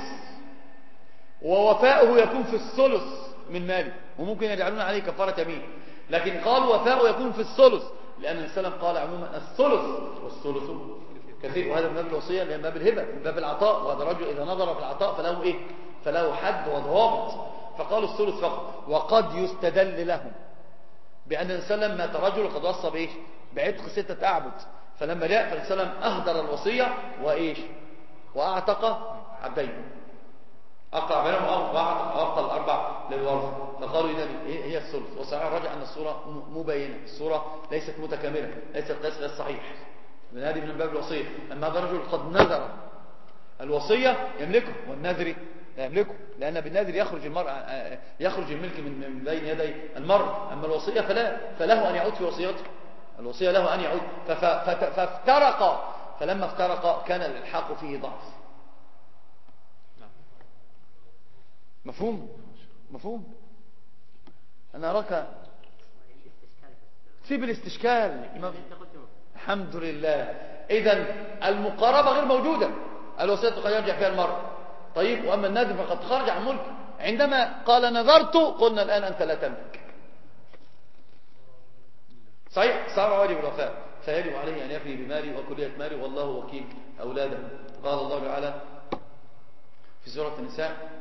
ووفاؤه يكون في الثلث من ماله، وممكن يجعلون عليه كفارة يمين، لكن قالوا وفاؤه يكون في الثلث، لأن النبي صلى الله عليه وسلم قال عموما الثلث والثلث كثير، وهذا من باب الوصية، من باب الهبة، من باب العطاء، وهذا الرجل إذا نظر في العطاء فله إيه؟ فله حد وضوابط، فقالوا الثلث فقط. وقد يستدل لهم بأن النبي صلى الله عليه وسلم مات رجل قد وصى بإيش؟ بعتق 6 أعبد، فلما جاء فالنبي صلى الله عليه وسلم أهدر الوصية وإيش؟ وأعتق عبدين، أقرع بينهم وأعتق الأربع للورث، فقالوا إذا هي الثلث. وصحيح الراجع أن الصورة مبينة، الصورة ليست متكاملة، ليست قياس غير صحيح، من هذه من باب الوصية. أما هذا الرجل قد نذر الوصية يملكه، والنذر لا يملكه، لأن بالنذر يخرج الملك من بين يدي المرء، أما الوصية فله أن يعود في وصيته، الوصية له أن يعود، فافترق، فلما افترق كان الإلحاق فيه ضعف. مفهوم أنا أراك في بالاستشكال. الحمد لله. إذن المقاربة غير موجودة، الوصية قد يرجع فيها المرء، طيب، وأما النذر فقد خرج عن ملك. عندما قال نذرت قلنا الآن أنت لا تملك، صحيح، صار واجب الوفاء، فيجب عليه أن يفي بمالي وكلية مالي، والله وكيل أولاده. قال الله تعالى في سورة النساء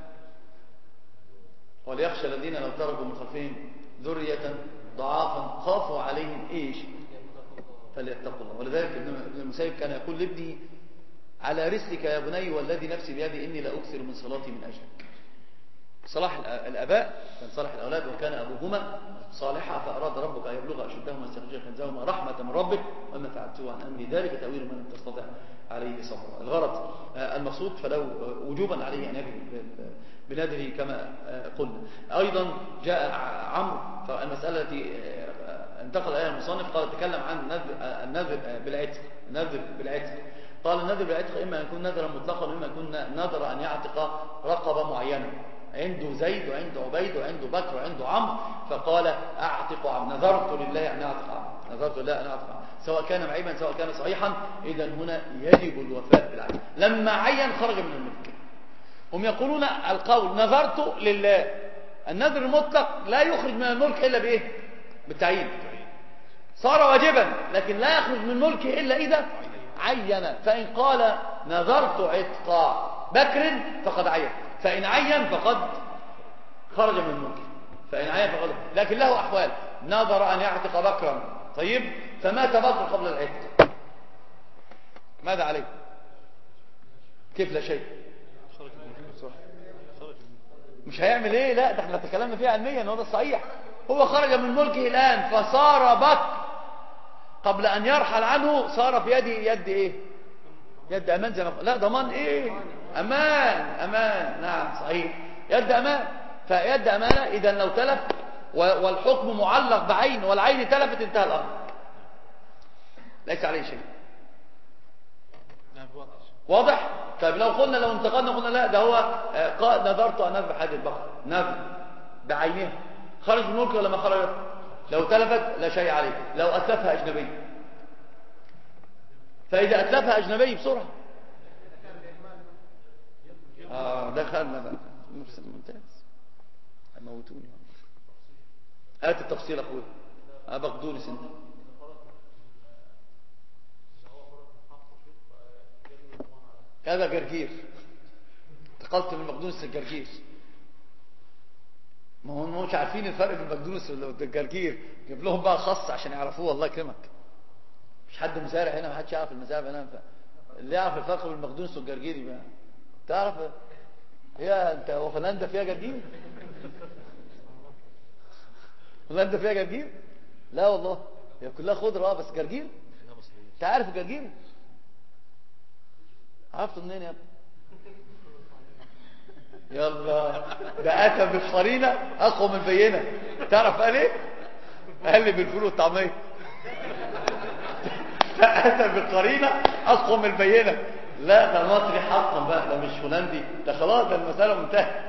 وليخشى الذين لو تركوا من خلفهم ذرية ضعافا خافوا عليهم إيش؟ فليتقوا الله. ولذلك ابن المسيب كان يقول لابنه على رسلك يا بني والذي نفسي بيدي إني لأكثر من صلاتي من أجلك. صلاح الآباء كان صالح الأولاد، وكان أبوهما صالحا فأراد ربك أن يبلغ أشدهما واستخرج كنزهما رحمة من ربك وما فعلته عن أمري ذلك تأويل ما لم تستطع عليه صبرا. الغرض المقصود فلو وجوبا عليه أن يفي بنذره كما قلنا. أيضا جاء عمرو، فالمسألة التي انتقل إليها المصنف قال تكلم عن النذر بالعتق. النذر بالعتق قال النذر بالعتق إما أن يكون نذرا مطلقا وإما أن يكون نذر أن يعتق رقبة معينة، عنده زيد وعنده عبيد وعنده بكر وعنده عمرو، فقال أعتق عمرو، نذرت لله أن أعتق عمرو، نذرت لله أن أعتق عمرو، سواء كان معيبا سواء كان صحيحا. إذا هنا يجب الوفاء بالعين. لما عين خرج من الملك. هم يقولون القول نذرت لله، النذر المطلق لا يخرج من الملك إلا بإيه؟ بالتعيين، صار واجبا، لكن لا يخرج من ملكه إلا إذا عين. فإن قال نذرت عتق بكر فقد عين، فإن عين فقد خرج من ملكه، فإن عين فقد، لكن له أحوال. نذر أن يعتق بكرا، طيب، فمات بكر قبل العتق، ماذا عليه؟ كيف لا شيء؟ مش هيعمل ايه؟ لا، ده احنا تكلمنا فيها علميا، هو ده الصحيح. هو خرج من ملكه الآن، فصار بكر قبل أن يرحل عنه صار في يد ايه؟ يد أمان، زي ما لا ضمان ايه؟ أمان، نعم صحيح، يد أمان. فيد أمانة إذا لو تلف والحكم معلق بعين والعين تلفت انتهى الأمر، ليس عليه شيء. واضح؟ طيب لو انتقدنا قلنا لا، ده هو نذرت أن أذبح هذه البقرة، نذر بعينها، خرج من ملكه ولا ما خرجت؟ لو تلفت لا شيء عليه، لو أتلفها أجنبي، فإذا أتلفها أجنبي بسرعة دخلنا بقى ممتاز، موتوني. هات التفصيل أخوي بقدوني سنة. هذا جرجير، انتقلت من البقدونس للجرجير. ما هو مش عارفين الفرق بين البقدونس والجرجير، جيب لهم بقى خاص عشان يعرفوه. الله يكرمك، مش حد مزارع هنا، ما حدش يعرف المزارع هنا. اللي يعرف الفرق بين البقدونس والجرجير يبقى تعرف. هي انت هولندا فيها جرجير؟ هولندا فيها جرجير؟ لا والله، هي كلها خضره بس جرجير. انت عارف الجرجير؟ عرفته منين يا ابني؟ يلا، ده اتى بالقرينه اقوى من البينه. تعرف قال ايه؟ قال لي بالفول والطعميه. ده اتى بالقرينه اقوى من البينه. لا ده مصري حقا بقى، ده مش هولندي، ده خلاص، ده المساله منتهيه.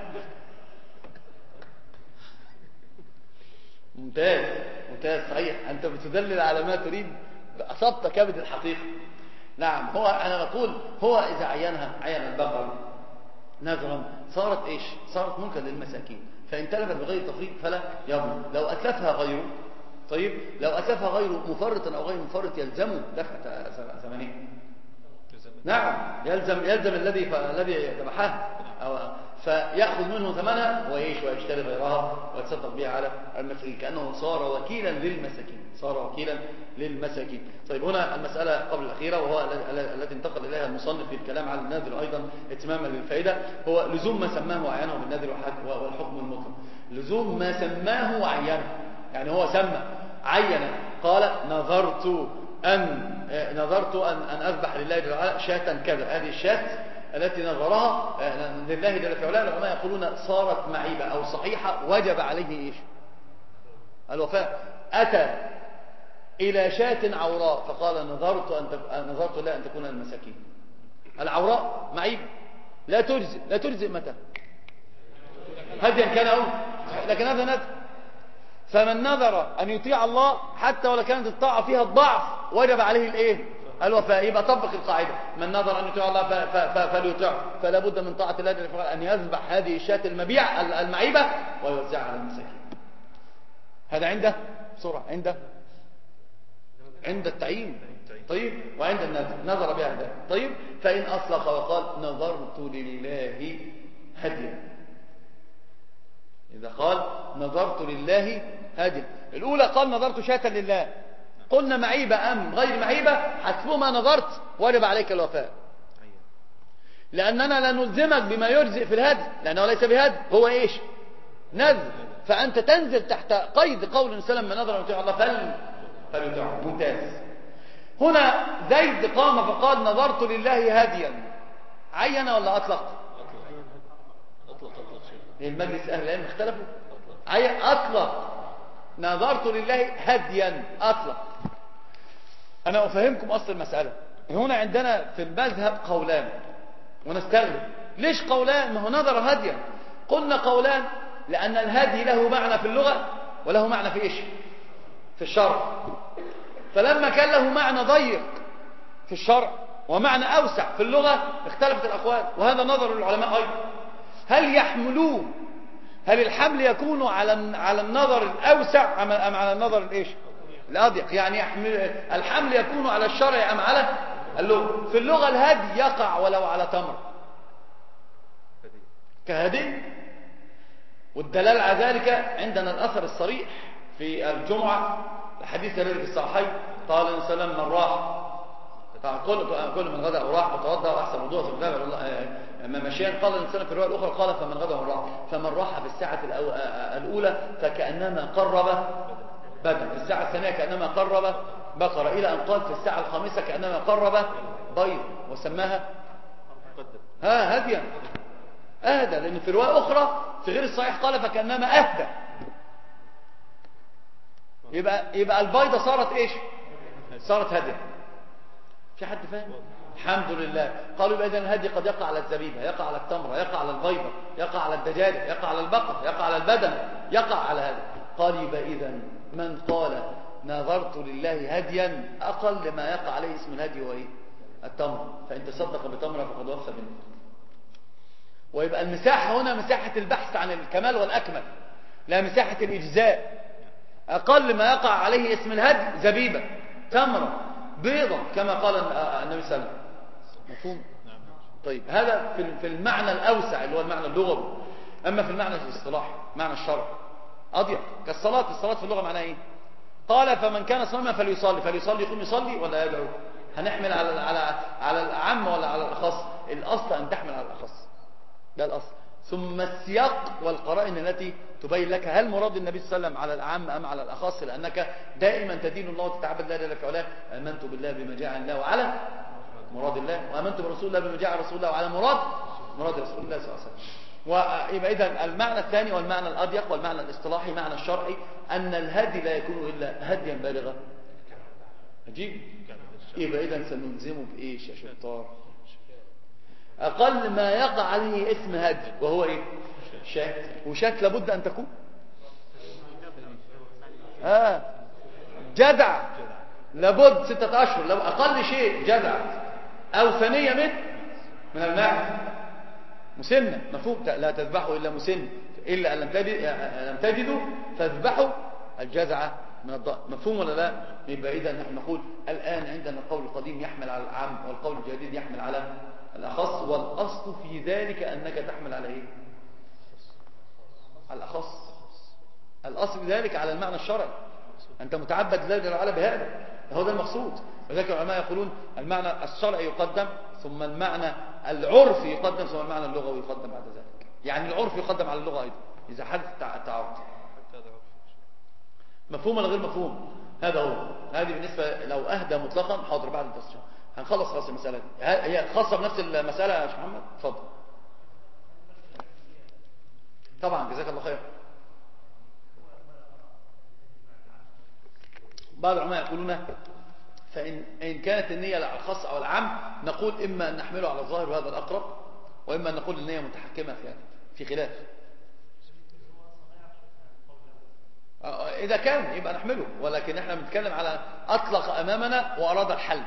ممتاز ممتاز، صحيح، انت بتدلل على ما تريد، اصبت كبد الحقيقه. نعم، هو انا نقول هو اذا عين البقر نذرا صارت ايش؟ صارت ملكا للمساكين، فان تلفت بغير تفريط فلا يضمن. لو اتلفها غيره، طيب لو اتلفها غيره مفرطا او غير مفرط يلزمه دفع ثمنه. نعم، يلزم الذي ذبحها او فيأخذ منه ثمنها ويعيش ويشتري غيرها ويتصدق بها على المساكين، كأنه صار وكيلا للمساكين، صار وكيلا للمساكين. طيب هنا المسألة قبل الأخيرة، وهو التي انتقل إليها المصنف في الكلام على النذر أيضا اتماما للفائدة، هو لزوم ما سماه وعينه بالنذر والحكم المطلق. لزوم ما سماه وعينه، يعني هو سمى عين، قال نذرت أن أذبح لله جل وعلا شاة كذا، هذه الشاة التي نظرها لله جل وعلا، العلماء يقولون صارت معيبة أو صحيحة، وجب عليه إيش؟ الوفاء. أتى إلى شاة عوراء فقال نظرت لله أن تكون المساكين. العوراء معيبة، لا تجزئ متى؟ هديا كان أو، لكن هذا نذر. فمن نذر أن يطيع الله حتى ولو كانت الطاعة فيها الضعف وجب عليه الإيه؟ الوفاء. يبقى طبق القاعدة، من نذر أن يطيع الله فليطيع، فلا بد من طاعة الله أن يذبح هذه الشاة المعيبة ويوزعها على المساكين. هذا عنده بسرعة، عند التعيين، طيب، وعند النذر نذر بها ذلك، طيب. فإن أطلق وقال نذرت لله هديا، إذا قال نذرت لله هديا، الأولى قال نذرت شاة لله، قلنا معيبة أم غير معيبة، حسبما نظرت وجب عليك الوفاء، لأننا لا نلزمك بما يجزئ في الهدي، لأنه ليس بهدي، هو إيش؟ نذر. فأنت تنزل تحت قيد قول النبي صلى الله عليه وسلم من نذر أن يطيع الله فليطيعه. ممتاز. هنا زيد قام فقال نذرت لله هديا، عين ولا أطلق؟ المجلس أهل العلم اختلفوا. أطلق، نذرت لله هديا، أطلق. أنا أفهمكم أصل المسألة. هنا عندنا في المذهب قولان ونستغرب ليش قولان؟ ما هو نذر هديا. قلنا قولان لأن الهدي له معنى في اللغة وله معنى في إيش؟ في الشرع. فلما كان له معنى ضيق في الشرع ومعنى أوسع في اللغة اختلفت الأقوال، وهذا نظر العلماء أيضا. هل الحمل يكون على النظر الأوسع أم على النظر الإيش؟ الأضيق؟ يعني الحمل يكون على الشرع أم على اللغة؟ في اللغة الهدي يقع ولو على تمر كهدي، والدلال على ذلك عندنا الأثر الصريح في الجمعة، الحديث الذي في الصحيحين، قال النبي صلى الله عليه وسلم من راح كل من غدا او راح وتوضا واحسن وضوء ثم مشيا، قال الانسان في الروايه الاخرى قال فمن غدا وراح، فمن راح في الساعه الاولى فكانما قرب بدن، في الساعه الثانيه كانما قرب بقره، الى ان قال في الساعه الخامسه كانما قرب بيض، وسماها هديا، اهدى، لان في روايه اخرى في غير الصحيح قال فكانما اهدى. يبقى البيضه صارت ايش؟ صارت هديا. في حد فاهم؟ الحمد لله. قالوا يبقى اذن الهدي قد يقع على الزبيبه، يقع على التمره، يقع على البيضه، يقع على الدجاجه، يقع على البقر، يقع على البدن، يقع على هذا. قال يبقى اذن من قال نذرت لله هديا اقل ما يقع عليه اسم الهدي هو ايه؟ التمر، فان تصدق بتمره فقد وفى منه. ويبقى المساحه هنا مساحه البحث عن الكمال والاكمل، لا مساحه الاجزاء. اقل ما يقع عليه اسم الهدي زبيبه، تمره، بيضة، كما قال النبي صلى الله عليه وسلم. مفهوم؟ طيب هذا في المعنى الأوسع اللي هو المعنى اللغوي. أما في المعنى الاصطلاحي معنى الشرع أضيق كالصلاة. الصلاة في اللغة معناها إيه؟ قال فمن كان صائما فليصلي يقوم يصلي ولا يدعو؟ هنحمل على الأعم ولا على الأخص؟ الأصل أن تحمل على الأخص، ده الأصل. ثم السياق والقرائن التي تبين لك هل مراد النبي صلى الله عليه وسلم على الأعم أم على الأخص، لأنك دائما تدين الله وتتعبد لا إله إلا الله. آمنت بالله بما جاء عن الله وعلى مراد الله، وآمنت برسول الله بما جاء عن رسول الله وعلى مراد رسول الله صلى الله عليه وسلم. ويبقى إذا المعنى الثاني والمعنى الأضيق والمعنى الاصطلاحي معنى الشرعي أن الهدي لا يكون إلا هديا بالغا. عجيب. يبقى إذا سنلزمه بإيش يا شطار؟ أقل ما يقع عليه اسم هدي وهو إيه؟ شاة. وشاة لابد أن تكون جدع، لابد 6 أشهر، لو أقل شيء جدع أو ثنية من الماء مسنة. مفهوم؟ لا تذبحوا إلا مسن، إلا أن لم تجدوا فاذبحوا الجزعة من الضأن. مفهوم ولا لا؟ يبقى إذا نحن نقول الآن عندنا القول القديم يحمل على العام والقول الجديد يحمل على الأخص، والأصل في ذلك أنك تحمل على إيه؟ على الأخص. الأصل في ذلك على المعنى الشرعي، أنت متعبد لا جل وعلا بهذا، هو ده المقصود. وذلك العلماء يقولون المعنى الشرعي يقدم، ثم المعنى العرفي يقدم، ثم المعنى اللغوي يقدم بعد ذلك. يعني العرف يقدم على اللغة أيضا إذا حدث تعارض. مفهوم ولا غير مفهوم؟ هذا هو. هذه بالنسبة لو أهدى مطلقا. حاضر بعد التصريح هنخلص خلاص المسألة دي. هي خاصة بنفس المسألة يا شيخ محمد. اتفضل. طبعا جزاك الله خير. بعض العلماء يقولون فإن كانت النية الخاصة أو العام نقول إما أن نحمله على الظاهر وهذا الأقرب، وإما أن نقول النية متحكمة في خلاف. إذا كان يبقى نحمله، ولكن احنا بنتكلم على أطلق أمامنا وأراد الحل،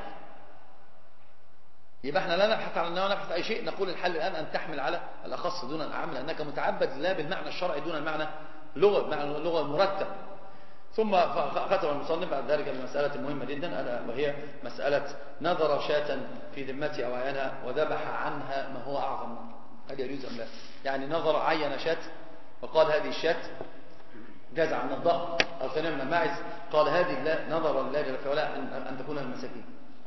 يبقى احنا لا نبحث عن أنه نبحث أي شيء. نقول الحل الآن أن تحمل على الأخص دون الأعم، لأنك متعبد لا بالمعنى الشرعي دون المعنى اللغة المرتب. ثم ختم المصنف بعد ذلك بمسألة مهمة جدا، ألا وهي مسألة نظر شاة في ذمتها أو عينها وذبح عنها ما هو أعظم منه، هل يجوز أم لا؟ يعني نظر عين شاة وقال هذه الشاة جزع من الضأن أو ثانية من الماعز، قال هذه لا، نظر لله جل وعلا أن تكون المساكين.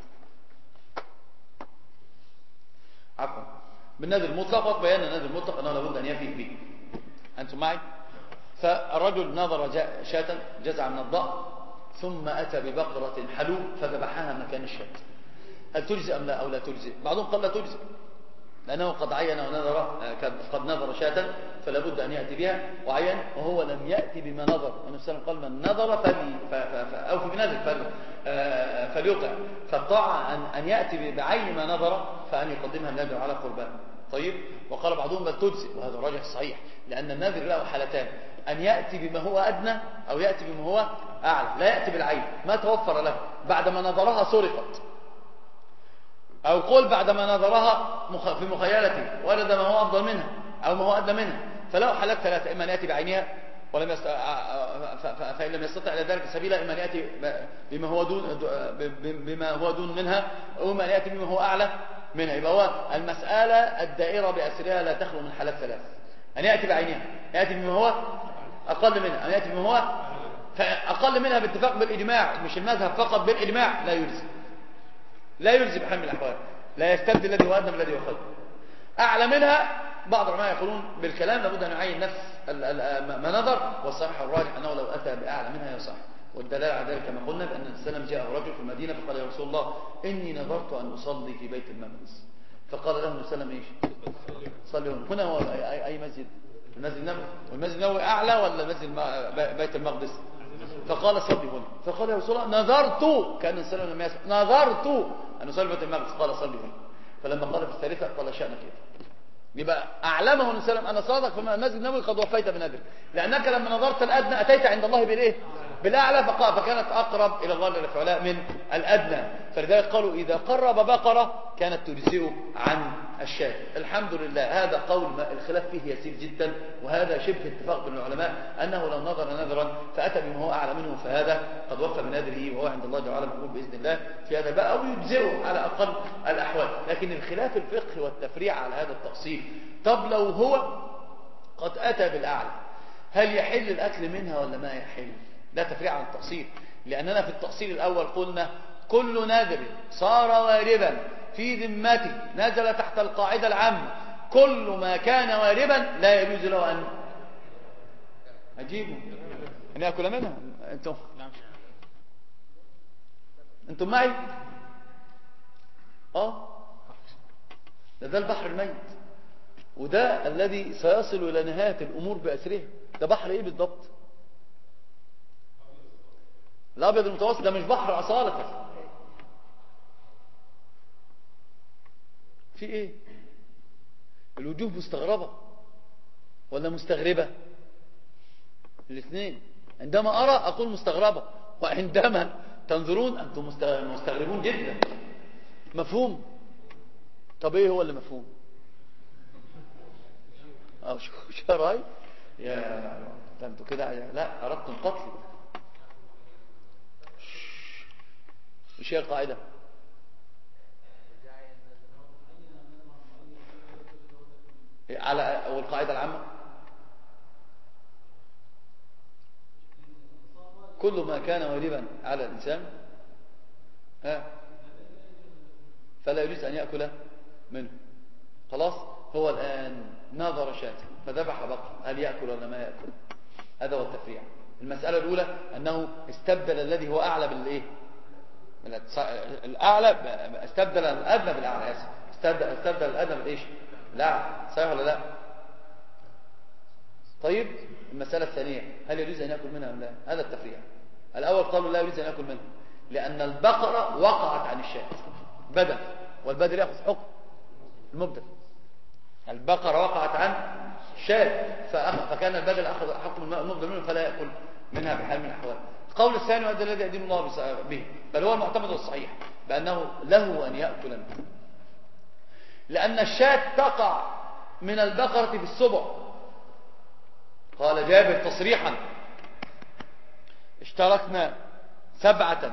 عفوا. بالنذر المطلق وبيان النذر المطلق أنه لابد أن يفي به. أنتم معي؟ فالرجل نظر شاة جزع من الضأن ثم أتى ببقرة حلوب فذبحها مكان الشاة، هل تجزئ أم لا أو لا تجزئ؟ بعضهم قال لا تجزئ، لأنه قد عين ونظر، قد نظر شاة فلا بد أن يأتي بها وعين، وهو لم يأتي بما نظر. والنبي صلى الله عليه وسلم قال من نظر أو في بنذر فليطع، فالطاعة أن يأتي بعين ما نظر فأن يقدمها النذر على قربان. طيب. وقال بعضهم بل تجزئ، وهذا الراجح الصحيح، لأن النذر له حالتان، أن يأتي بما هو أدنى أو يأتي بما هو أعلى. لا يأتي بالعين ما توفر له بعدما نظرها سرقت، أو قل بعدما نظرها في مخيلته وجد ما هو أفضل منها أو ما هو أدنى منها، فله حالات ثلاثة: إما أن يأتي بعينها فإن لم يستطع إلى ذلك سبيلا، إما أن يأتي بما هو دون منها، أو إما أن يأتي بما هو أعلى منها. يبقى هو المسألة الدائرة بأسرها لا تخلو من حالات ثلاث: أن يأتي بعينها، يأتي بما هو أقل منها، أن يأتي بما هو أقل منها باتفاق بالإجماع، مش المذهب فقط، بالإجماع لا يلزم بحال من الأحوال، لا يستبدل الذي هو أدنى بالذي هو خير. أعلى منها بعض العلماء يقولون بالكلام لابد أن يعين نفس ما نظر، والصحيح الراجح أنه لو أتى بأعلى منها يصح. والدلالة على ذلك كما قلنا بأن السلام جاء رجل في المدينة فقال يا رسول الله إني نظرت أن أصلي في بيت المقدس، فقال له السلام إيش؟ صلي هنا هو أي مسجد؟ المسجد النبوي. والمسجد النبوي أعلى ولا مسجد بيت المقدس؟ فقال صلي هنا. فقال يا رسول الله نظرت، كان السلام لما يسمع نظرت أن أصلي بيت المقدس، قال صلي هنا. فلما قال في الثالثة قال شأنك كده. يبقى أعلمه النبي صلى الله عليه وسلم أن صادق فما المسجد النبوي قد وفيت بنذر، لأنك لما نظرت الأدنى أتيت عند الله بالإيه؟ بالأعلى، فكانت أقرب إلى الله جل وعلا من الأدنى. فلذلك قالوا إذا قرب بقرة كانت تجزئه عن الشاة. الحمد لله هذا قول ما الخلاف فيه يسير جدا، وهذا شبه اتفاق بين العلماء أنه لو نظر نذرا فأتى بما هو أعلى منه فهذا قد وفى بنذره وهو عند الله جل وعلا مقبول بإذن الله في هذا بقى، أو يجزئه على أقل الأحوال. لكن الخلاف الفقهي والتفريع على هذا التفصيل. طب لو هو قد أتى بالأعلى هل يحل الأكل منها ولا ما يحل؟ لا تفريع عن التأصيل، لأننا في التأصيل الأول قلنا كل نذر صار واربا في ذمته نزل تحت القاعدة العامة كل ما كان واربا لا يجوز له أن أجيبه أن يأكل منها. أنتم معي؟ ده البحر الميت، وده الذي سيصل إلى نهاية الأمور بأسره. ده بحر إيه بالضبط؟ الأبيض المتوسط، ده مش بحر أصالة. في إيه؟ الوجوه مستغربة ولا مستغربة؟ الاثنين. عندما أرى أقول مستغربة، وعندما تنظرون أنتم مستغربون جدا. مفهوم؟ طب إيه هو اللي مفهوم؟ شراي يا أنتوا كده لا أردتم قتلي. مش هي القاعدة؟ على والقاعدة العامة كل ما كان واجبا على الإنسان فلا يجوز أن يأكل منه. خلاص. هو الآن نظر شاة فذبح بقر، هل يأكل ولا ما يأكل؟ هذا هو التفريع. المسألة الأولى أنه استبدل الذي هو أعلى بالإيه؟ الأعلى، استبدل الأدنى بالأعلى. استبدل الأدنى بالإيش؟ الأعلى. صحيح ولا لا؟ طيب المسألة الثانية هل يجوز أن يأكل منها أم لا؟ هذا التفريع. الأول قالوا لا يجوز أن يأكل منها لأن البقرة وقعت عن الشاة بدل، والبدل يأخذ حكم المبدل. البقرة وقعت عن الشاة فكان البدل أخذ حكم المبدل منه فلا يأكل منها بحال من الأحوال. القول الثاني وهذا الذي يدين الله به بل هو المعتمد الصحيح بأنه له أن يأكل منه، لأن الشاة تقع من البقرة في السبع. قال جابر تصريحا اشتركنا 7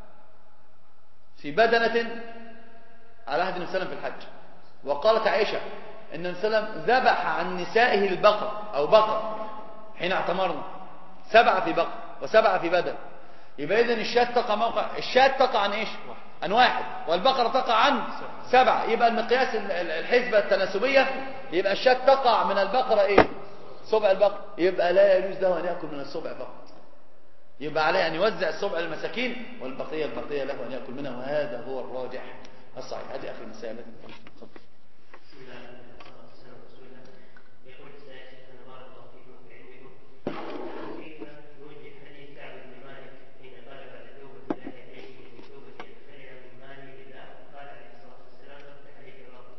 في بدنة على عهد النبي صلى الله عليه وسلم في الحج. وقالت عائشة ان النبي صلى الله عليه وسلم ذبح عن نسائه البقر او بقر حين اعتمرنا، 7 في بقر و7 في بدن. يبقى اذن الشاة تقع موقع، الشاة تقع عن ايش؟ عن 1، والبقرة تقع عن 7. يبقى المقياس الحسبة التناسبية يبقى الشاة تقع من البقرة ايه؟ سبع البقر. يبقى لا يجوز له ان يأكل من السبع فقط، يبقى عليه أن يوزع السبع للمساكين والبقية له أن يأكل منها، وهذا هو الراجح الصحيح. هذه آخر المسائل. بسم الله والصلاة والسلام على رسول الله. يقول السائل شيخنا بارك الله فيكم في علمكم، كيف نوجه حديث كعب بن مالك حين قال بعد توبة الله إليه من توبة يدخلها من ماله لله قال عليه الصلاة والسلام في حديث الرافع.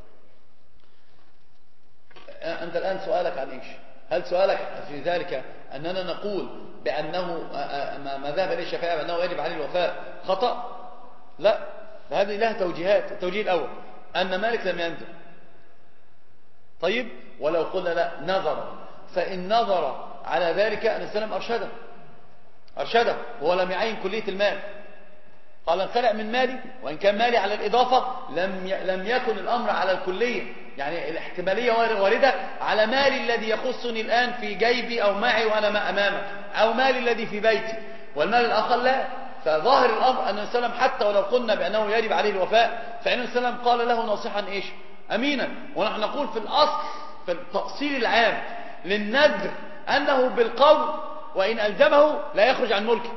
أنت الآن سؤالك عن إيش؟ هل سؤالك في ذلك أننا نقول بأنه ما ذهب إليه الشافعي بأنه يجب عليه الوفاء خطأ؟ لا، هذه لها توجيهات. التوجيه الأول أن مالك لم ينذر. طيب ولو قلنا لا نظر، فإن نظر على ذلك أن السلام أرشده وهو لم يعين كلية المال. قال انخلع من مالي، وإن كان مالي على الإضافة لم يكن الأمر على الكلية، يعني الاحتمالية واردة على مالي الذي يخصني الآن في جيبي أو معي وأنا ما أمامه، أو مالي الذي في بيتي، والمال الآخر لا. فظاهر الأمر أن السلام حتى ولو قلنا بأنه يجب عليه الوفاء فإن السلام قال له ناصحا إيش؟ أمينا. ونحن نقول في الأصل في التأصيل العام للنذر أنه بالقول وإن ألزمه لا يخرج عن ملكه،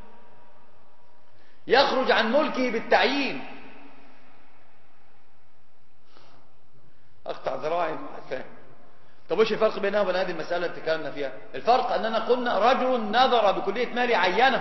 يخرج عن ملكه بالتعيين. أقطع ذراعي فاهم. طب وش الفرق بينها وبين هذه المسألة التي تكلمنا فيها؟ الفرق أننا قلنا رجل نظر بكلية مالي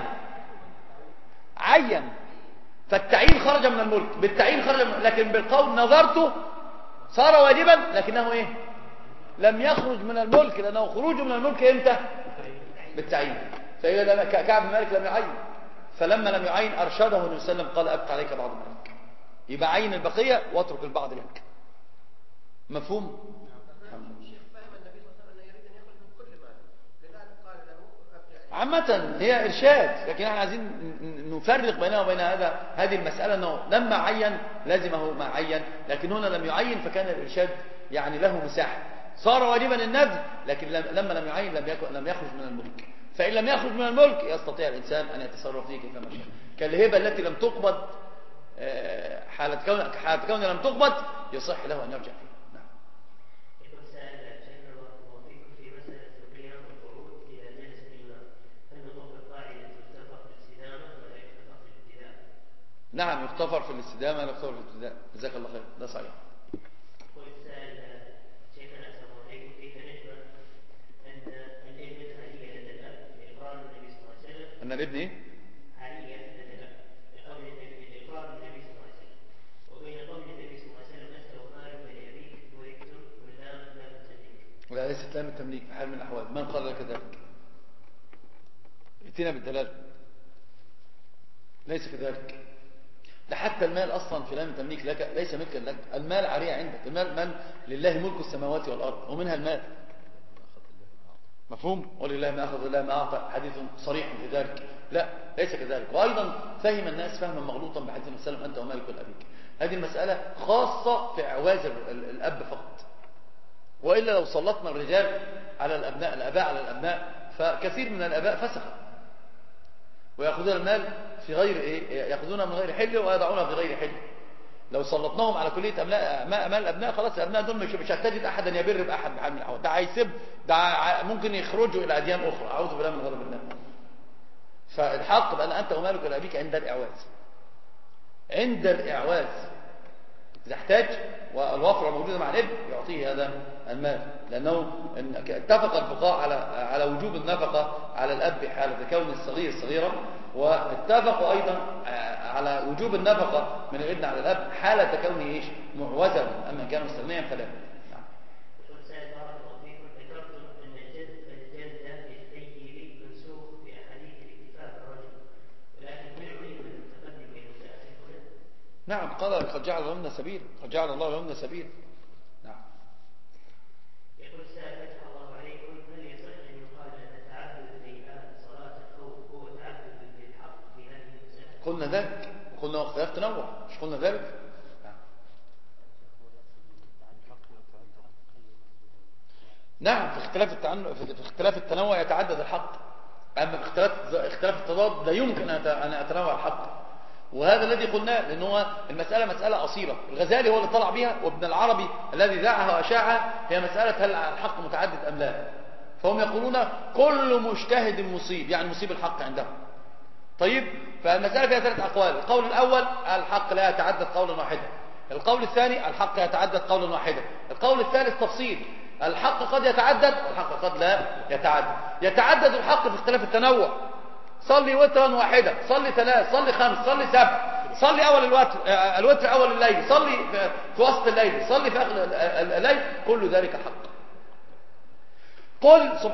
عين فالتعيين خرج من الملك، بالتعيين خرج من، لكن بالقول نظرته صار واجبا لكنه ايه؟ لم يخرج من الملك، لأنه خروج من الملك امتى؟ بالتعيين. فإذا كعب بن مالك لم يعين، فلما لم يعين أرشده النبي صلى الله عليه وسلم قال أبقى عليك بعض مالك، يبقى عين البقية واترك البعض لك. مفهوم؟ عامة هي إرشاد، لكن احنا عايزين نفرق بينها وبين هذه المسألة، أنه لما عين لازمه ما عين، لكن هنا لم يعين فكان الإرشاد يعني له مساحة، صار واجبا النذر، لكن لما لم يعين لم يخرج من الملك. فإن لم يخرج من الملك يستطيع الإنسان أن يتصرف فيه كيفما شاء، كالهبة التي لم تقبض، حالة كون لم تقبض يصح له أن يرجع فيها. نعم يغتفر في الاستدامة، لا يغتفر في الابتداء. جزاك الله خير، ده صحيح. يقول السائل شيخنا أسلم عليكم، كيف نجمع أن الابن هدية لدى الأب لإقرار النبي صلى الله عليه وسلم؟ أن الابن إيه؟ هدية لدى الأب لإقرار النبي صلى الله عليه وسلم، وبين قول النبي صلى الله عليه وسلم أنت ومالك لأبيك ورثتم واللام لام التمليك. ولا ليست لام التمليك في حال من الأحوال. من قال لك ذلك؟ ائتنا بالدلالة. ليس كذلك. ده حتى المال أصلا في لام التمليك لك ليس ملكا لك، المال عارية عندك، المال لله ملك السماوات والأرض ومنها المال. مفهوم؟ ولله ما أخذ ولله ما أعطى، حديث صريح في ذلك. لا ليس كذلك. وأيضا فهم الناس فهما مغلوطا بحديث النبي صلى الله عليه وسلم أنت ومالك لأبيك. هذه المسألة خاصة في إعواز الأب فقط، وإلا لو سلطنا الرجال على الأبناء، الآباء على الأبناء، فكثير من الآباء فسقوا ويأخذون المال في غير يأخذونها من غير حل ويضعونها في غير حل. لو سلطناهم على كلية أمال الأبناء، خلاص الأبناء دول مش هتجد أحدا يبر بأحد بحال من الأحوال، ده هيسب، ده ممكن يخرجوا إلى أديان أخرى، أعوذ بالله من غضب الله. فالحق بأن أنت ومالك لأبيك عند الإعواز، عند الإعواز إذا احتاج والوفرة موجودة مع الابن يعطيه هذا المال، لأنه اتفق الفقهاء على وجوب النفقة على الأب حالة كون الصغير صغيرا، واتفقوا أيضا على وجوب النفقة من الابن على الأب حالة كونه إيش معوزا، أما كان مستغنيا فلا. يقول سائل بارك الله فيكم، ذكرتم أن الجلد للثيب منسوخ في أحاديث الاكتفاء بالرجل، ولكن هل علم المتقدم بين المتأخر هنا؟ نعم قال قد جعل لهن سبيل، قد جعل الله لهن سبيل. نعم. يقول السائل فتح الله عليكم، هل يصح أن يقال أن تعبد الهيئات صلاة الخوف هو تعبد بالحق في هذه المسألة؟ قلنا ذلك وقلنا اختلاف تنوع، مش قلنا ذلك؟ نعم في اختلاف التنوع يتعدد الحق، أما في اختلاف التضاد لا يمكن أن يتنوع الحق، وهذا الذي قلناه، لأن هو المسألة مسألة أصيلة. الغزالي هو اللي طلع بها، وابن العربي الذي ذاعها وأشاعها، هي مسألة هل الحق متعدد أم لا. فهم يقولون كل مجتهد مصيب، يعني مصيب الحق عندهم. طيب فالمسألة فيها 3 أقوال. القول الأول الحق لا يتعدد قولا واحدا، القول الثاني الحق يتعدد قولا واحدا، القول الثالث تفصيل، الحق قد يتعدد والحق قد لا يتعدد. يتعدد الحق في اختلاف التنوع، صلي وترا واحدا، صلي 3، صلي 5، صلي 7، صلي أول الوتر أول الليل، صلي في وسط الليل، صلي في آخر الليل، كل ذلك حق. قل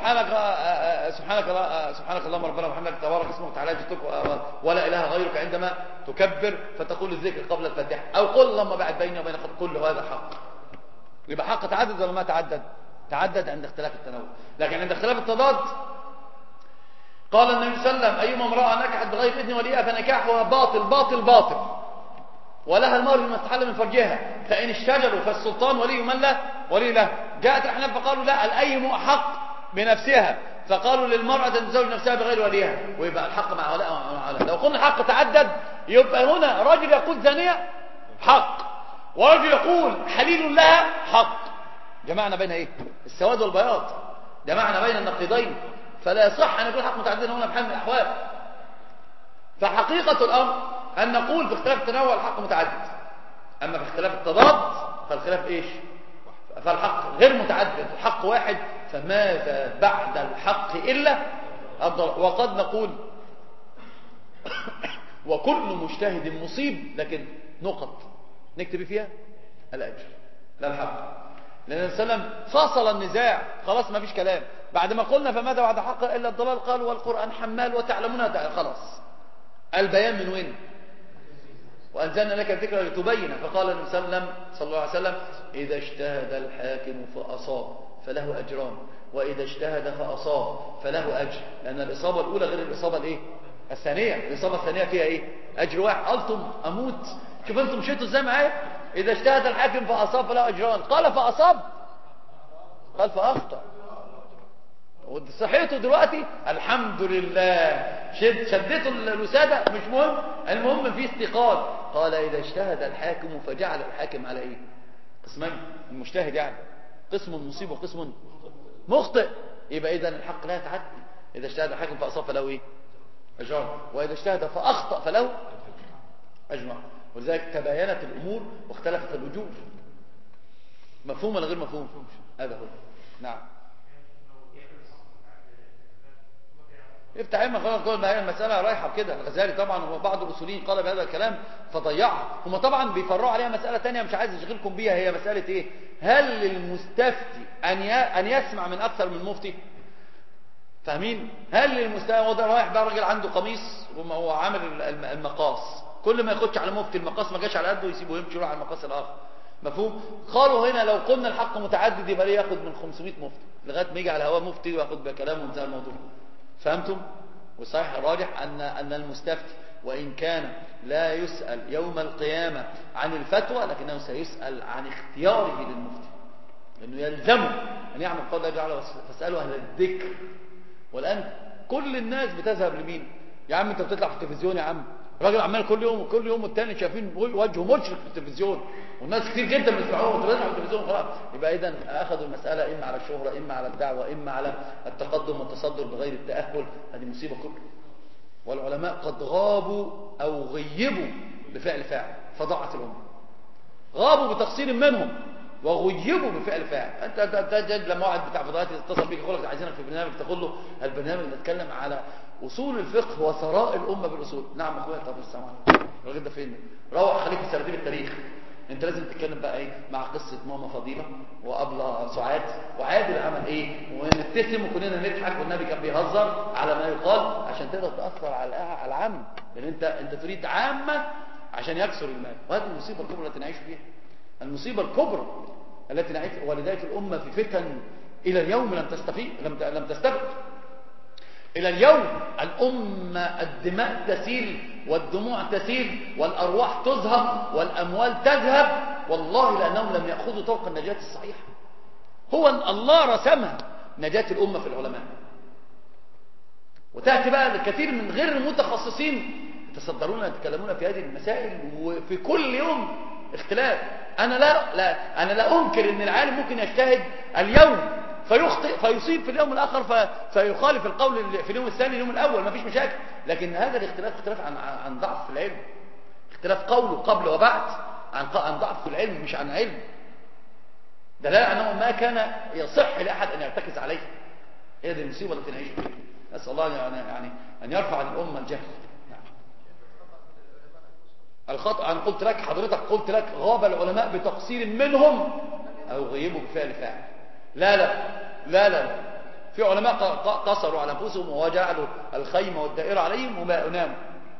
سبحانك اللهم ربنا وبحمدك تبارك اسمك وتعالى جدك ولا إله غيرك عندما تكبر فتقول الذكر قبل الفاتحة، أو قل اللهم بعد بيني وبين خطأ، كل هذا حق. يبقى حق تعدد ولا ما تعدد؟ تعدد عند اختلاف التنوع، لكن عند اختلاف التضاد قال النبي صلى الله عليه وسلم أيما امرأة نكحت بغير إذن وليها فنكاحها باطل باطل باطل، ولها المهر بما استحل من فرجها، فإن اشتجروا فالسلطان ولي من له ولي له. جاءت الأحناف فقالوا لا، الأيم أحق بنفسها، فقالوا للمرأة أن تزوج نفسها بغير وليها، ويبقى الحق مع ولاء ومع ولاء. لو قلنا الحق تعدد يبقى هنا رجل يقول زانية حق، ورجل يقول حليل لها حق، جمعنا بين ايه؟ السواد والبياض، جمعنا بين النقيضين، فلا يصح أن يكون حق متعدد هنا بحال من الأحوال. فحقيقة الأمر أن نقول في اختلاف التنوع الحق متعدد، أما في اختلاف التضاد فالخلاف إيش؟ فالحق غير متعدد، الحق واحد، فماذا بعد الحق إلا الضلال. وقد نقول وكل مجتهد مصيب، لكن نقط نكتب فيها الأجر لا الحق، لأن النبي صلى الله عليه وسلم فصل النزاع، خلاص ما فيش كلام. بعد ما قلنا فماذا بعد الحق إلا الضلال، قال والقرآن حمال وتعلمون، خلاص البيان من وين؟ وأنزلنا لك الذكر لتبين. فقال النبي صلى الله عليه وسلم إذا اجتهد الحاكم فأصاب فله أجران، وإذا اجتهد فأصاب فله أجر، لأن الإصابة الأولى غير الإصابة الإيه؟ الثانية. الإصابة الثانية فيها إيه؟ أجر واحد. قلتم أموت. شوف أنتم مشيتوا إزاي معايا. إذا اجتهد الحاكم فأصاب فله أجران، قال فأصاب، قال فأخطأ. صحيته دلوقتي الحمد لله، شدته الوسادة مش مهم، المهم في استيقاظ. قال إذا اجتهد الحاكم فجعل الحاكم على إيه؟ قسمين، المجتهد يعني قسم مصيب وقسم مخطئ. يبقى إذن الحق لا يتعدى. إذا اجتهد الحاكم فأصاب فله إيه؟ أجران، وإذا اجتهد فأخطأ فله أجر. ولذلك تباينت الأمور واختلفت الوجوه. مفهوم ولا غير مفهوم؟ هذا هو. نعم. افتح علمك خلاص. كل ما هي المسألة رايحة بكده. الغزالي طبعا وبعض الأصوليين قال بهذا الكلام فضيعها. هم طبعا بيفرعوا عليها مسألة تانية مش عايز اشغلكم بيها. هي مسألة ايه؟ هل للمستفتي أن يسمع من أكثر من مفتي؟ فاهمين؟ هل للمستفتي هو ده رايح بقى راجل عنده قميص وهو عامل المقاس، كل ما ياخدش على مفتي المقاس ما جاش على قده يسيبه ويمشي يروح على المقاس الآخر. مفهوم؟ قالوا هنا لو قلنا الحق متعدد يبقى ليه ياخد من 500 مفتي لغاية ما يجي على هواه مفتي وياخد بكلامه وانتهى الموضوع. فهمتم؟ والصحيح الراجح أن المستفتي وإن كان لا يسأل يوم القيامة عن الفتوى لكنه سيسأل عن اختياره للمفتي، لأنه يلزمه أن يعمل قول الله تعالى فاسألوا أهل الذكر. والآن كل الناس بتذهب لمين؟ يا عم أنت بتطلع في التلفزيون، يا عم راجل عمال كل يوم والتاني شايفين وجهه مشرق في التلفزيون والناس كتير جدا بيسمعوه وتبقى في التلفزيون خلاص. يبقى إذن أخذوا المسألة إما على الشهرة إما على الدعوة إما على التقدم والتصدر بغير التأهل. هذه مصيبة كبرى. والعلماء قد غابوا أو غيبوا بفعل فاعل فضاعت الأمة. غابوا بتقصير منهم وغيبوا بفعل فاعل. أنت تجد لما واحد بتاع فضائيات يتصل بيك يقول لك عايزينك في برنامج، تقول له البرنامج نتكلم على أصول الفقه وثراء الأمة بالأصول. نعم أخويا. طب السلام عليكم. الراجل ده فين؟ روح خليك في سردين التاريخ. انت لازم تتكلم بقى ايه مع قصة ماما فضيلة وأبلة سعاد وعادل عمل ايه ونبتسم وكلنا نضحك والنبي كان بيهزر على ما يقال عشان تقدر تأثر على العام، لان انت تريد عامة عشان يكسر المال. وهذه المصيبة الكبرى التي نعيش فيها. المصيبة الكبرى التي نعيش. ولذلك الأمة في فتن إلى اليوم لم تستبق. إلى اليوم الأمة الدماء تسيل والدموع تسيل والأرواح تذهب والأموال تذهب، والله لأنهم لم يأخذوا طرق النجاة الصحيحة. هو الله رسمها نجاة الأمة في العلماء. وتأتي بقى الكثير من غير المتخصصين يتصدرون يتكلمون في هذه المسائل وفي كل يوم اختلاف. أنا لا أنكر أن العالم ممكن يجتهد اليوم فيخطئ فيصيب في اليوم الآخر فيخالف القول في اليوم الثاني اليوم الأول، ما فيش مشاكل. لكن هذا الاختلاف اختلاف عن ضعف في العلم، اختلاف قوله قبل وبعد عن ضعف في العلم مش عن علم. دلالة أنه ما كان يصح لأحد أن يرتكز عليه. هذه المصيبة التي نعيش فيها. نسأل الله يعني أن يرفع عن الأمة الجهل. الخطأ أنا قلت لك حضرتك قلت لك غاب العلماء بتقصير منهم أو غيبوا بفعل فاعل. لا في علماء قصروا على أنفسهم وجعلوا الخيمة والدائرة عليهم وما أناموا.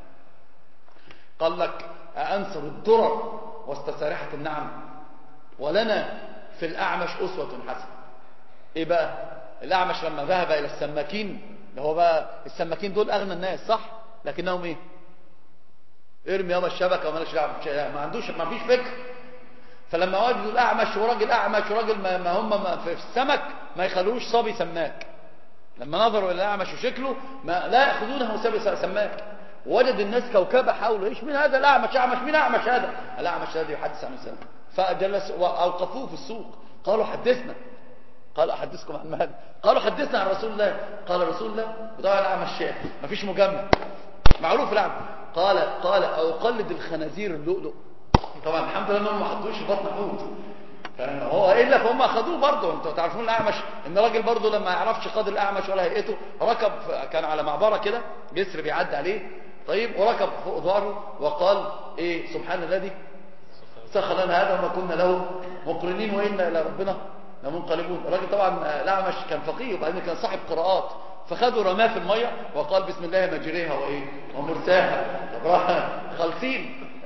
قال لك أنصر الدرر واستسارحة النعم ولنا في الأعمش أسوة حسنة. إيه بقى الأعمش لما ذهب إلى السماكين، اللي هو بقى السماكين دول أغنى الناس صح، لكنهم إيه ارمي يابا الشبكة ومالكش دعوة، ما فيش فكر. فلما وجدوا الأعمش وراجل أعمش وراجل ما هم في السمك ما يخلوش صبي سماك، لما نظروا إلى الأعمش وشكله لا يأخذونه صبي سماك. وجد الناس كوكبة حوله، ايش من هذا الأعمش؟ مين أعمش هذا؟ الأعمش هذا يحدث عن السلام. فجلس وأوقفوه في السوق قالوا حدثنا. قال أحدثكم عن ماذا؟ قالوا حدثنا عن رسول الله. قال رسول الله وطبعا الأعمش ما فيش مجاملة معروف الأعمش. قال أو قلد الخنازير اللؤلؤ. طبعا الحمد لله انهم ما حطوش في بطن حوت، هو الا فهم اخذوه برضه. انتوا تعرفون الاعمش ان راجل برضه لما يعرفش قدر الاعمش ولا هيئته ركب، كان على معبره كده جسر بيعدي عليه طيب، وركب فوق ظهره وقال ايه سبحان الذي سخر لنا هذا وما كنا له مقرنين وانا الى ربنا لمنقلبون. الراجل طبعا الاعمش كان فقيه وبعدين كان صاحب قراءات، فخدوا رماه في الميه وقال بسم الله مجريها وايه ومرساها. طب راح خالصين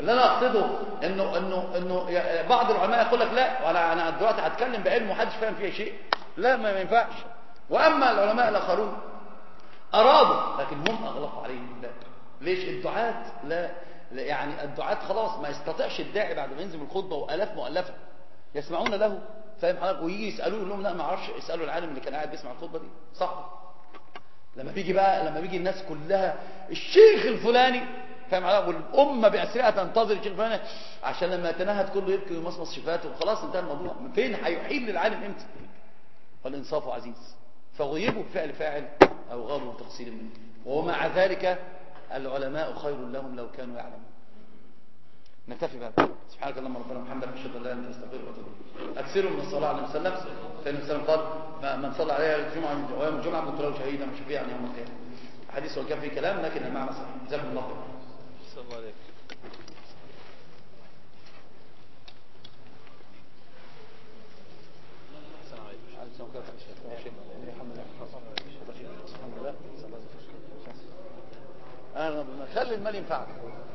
اللي انا اقصده انه بعض العلماء يقول لك لا، انا دلوقتي هتكلم بعلم ومحدش فاهم فيها شيء، لا ما ينفعش. واما العلماء الاخرون ارادوا لكن هم اغلقوا عليهم الباب. ليش؟ الدعاة لا يعني الدعاة خلاص ما يستطيعش الداعي بعد ما ينزل الخطبه والاف مؤلفه يسمعون له، فاهم حضرتك، ويجي يسالوه يقول لهم لا ما اعرفش، اسالوا العالم اللي كان قاعد بيسمع الخطبه دي صح. لما بيجي الناس كلها الشيخ الفلاني، فاهم حضرتك، والامه باسرها تنتظر الشيخ الفلاني عشان لما يتنهد كله يبكي ويمصمص شفاته وخلاص انتهى الموضوع. فين هيحيل للعالم امتى؟ والانصاف عزيز. فغيبوا بفعل فاعل او غابوا بتقصير منه، ومع ذلك العلماء خير لهم لو كانوا يعلمون. نكتفي بهذا. سبحانك اللهم ربنا وبحمدك اشهد ان لا اله الا انت استغفرك واتوب اليك. اكثروا من الصلاه على النبي صلى الله عليه وسلم، فان النبي صلى الله عليه وسلم قال من صلى عليه الجمعه ويوم الجمعه كنت له شهيدا وشفيعا يوم القيامه. حديث وكان فيه كلام لكن المعنى صحيح. جزاكم الله خير. صلى الله عليك. خلي المال ينفعك.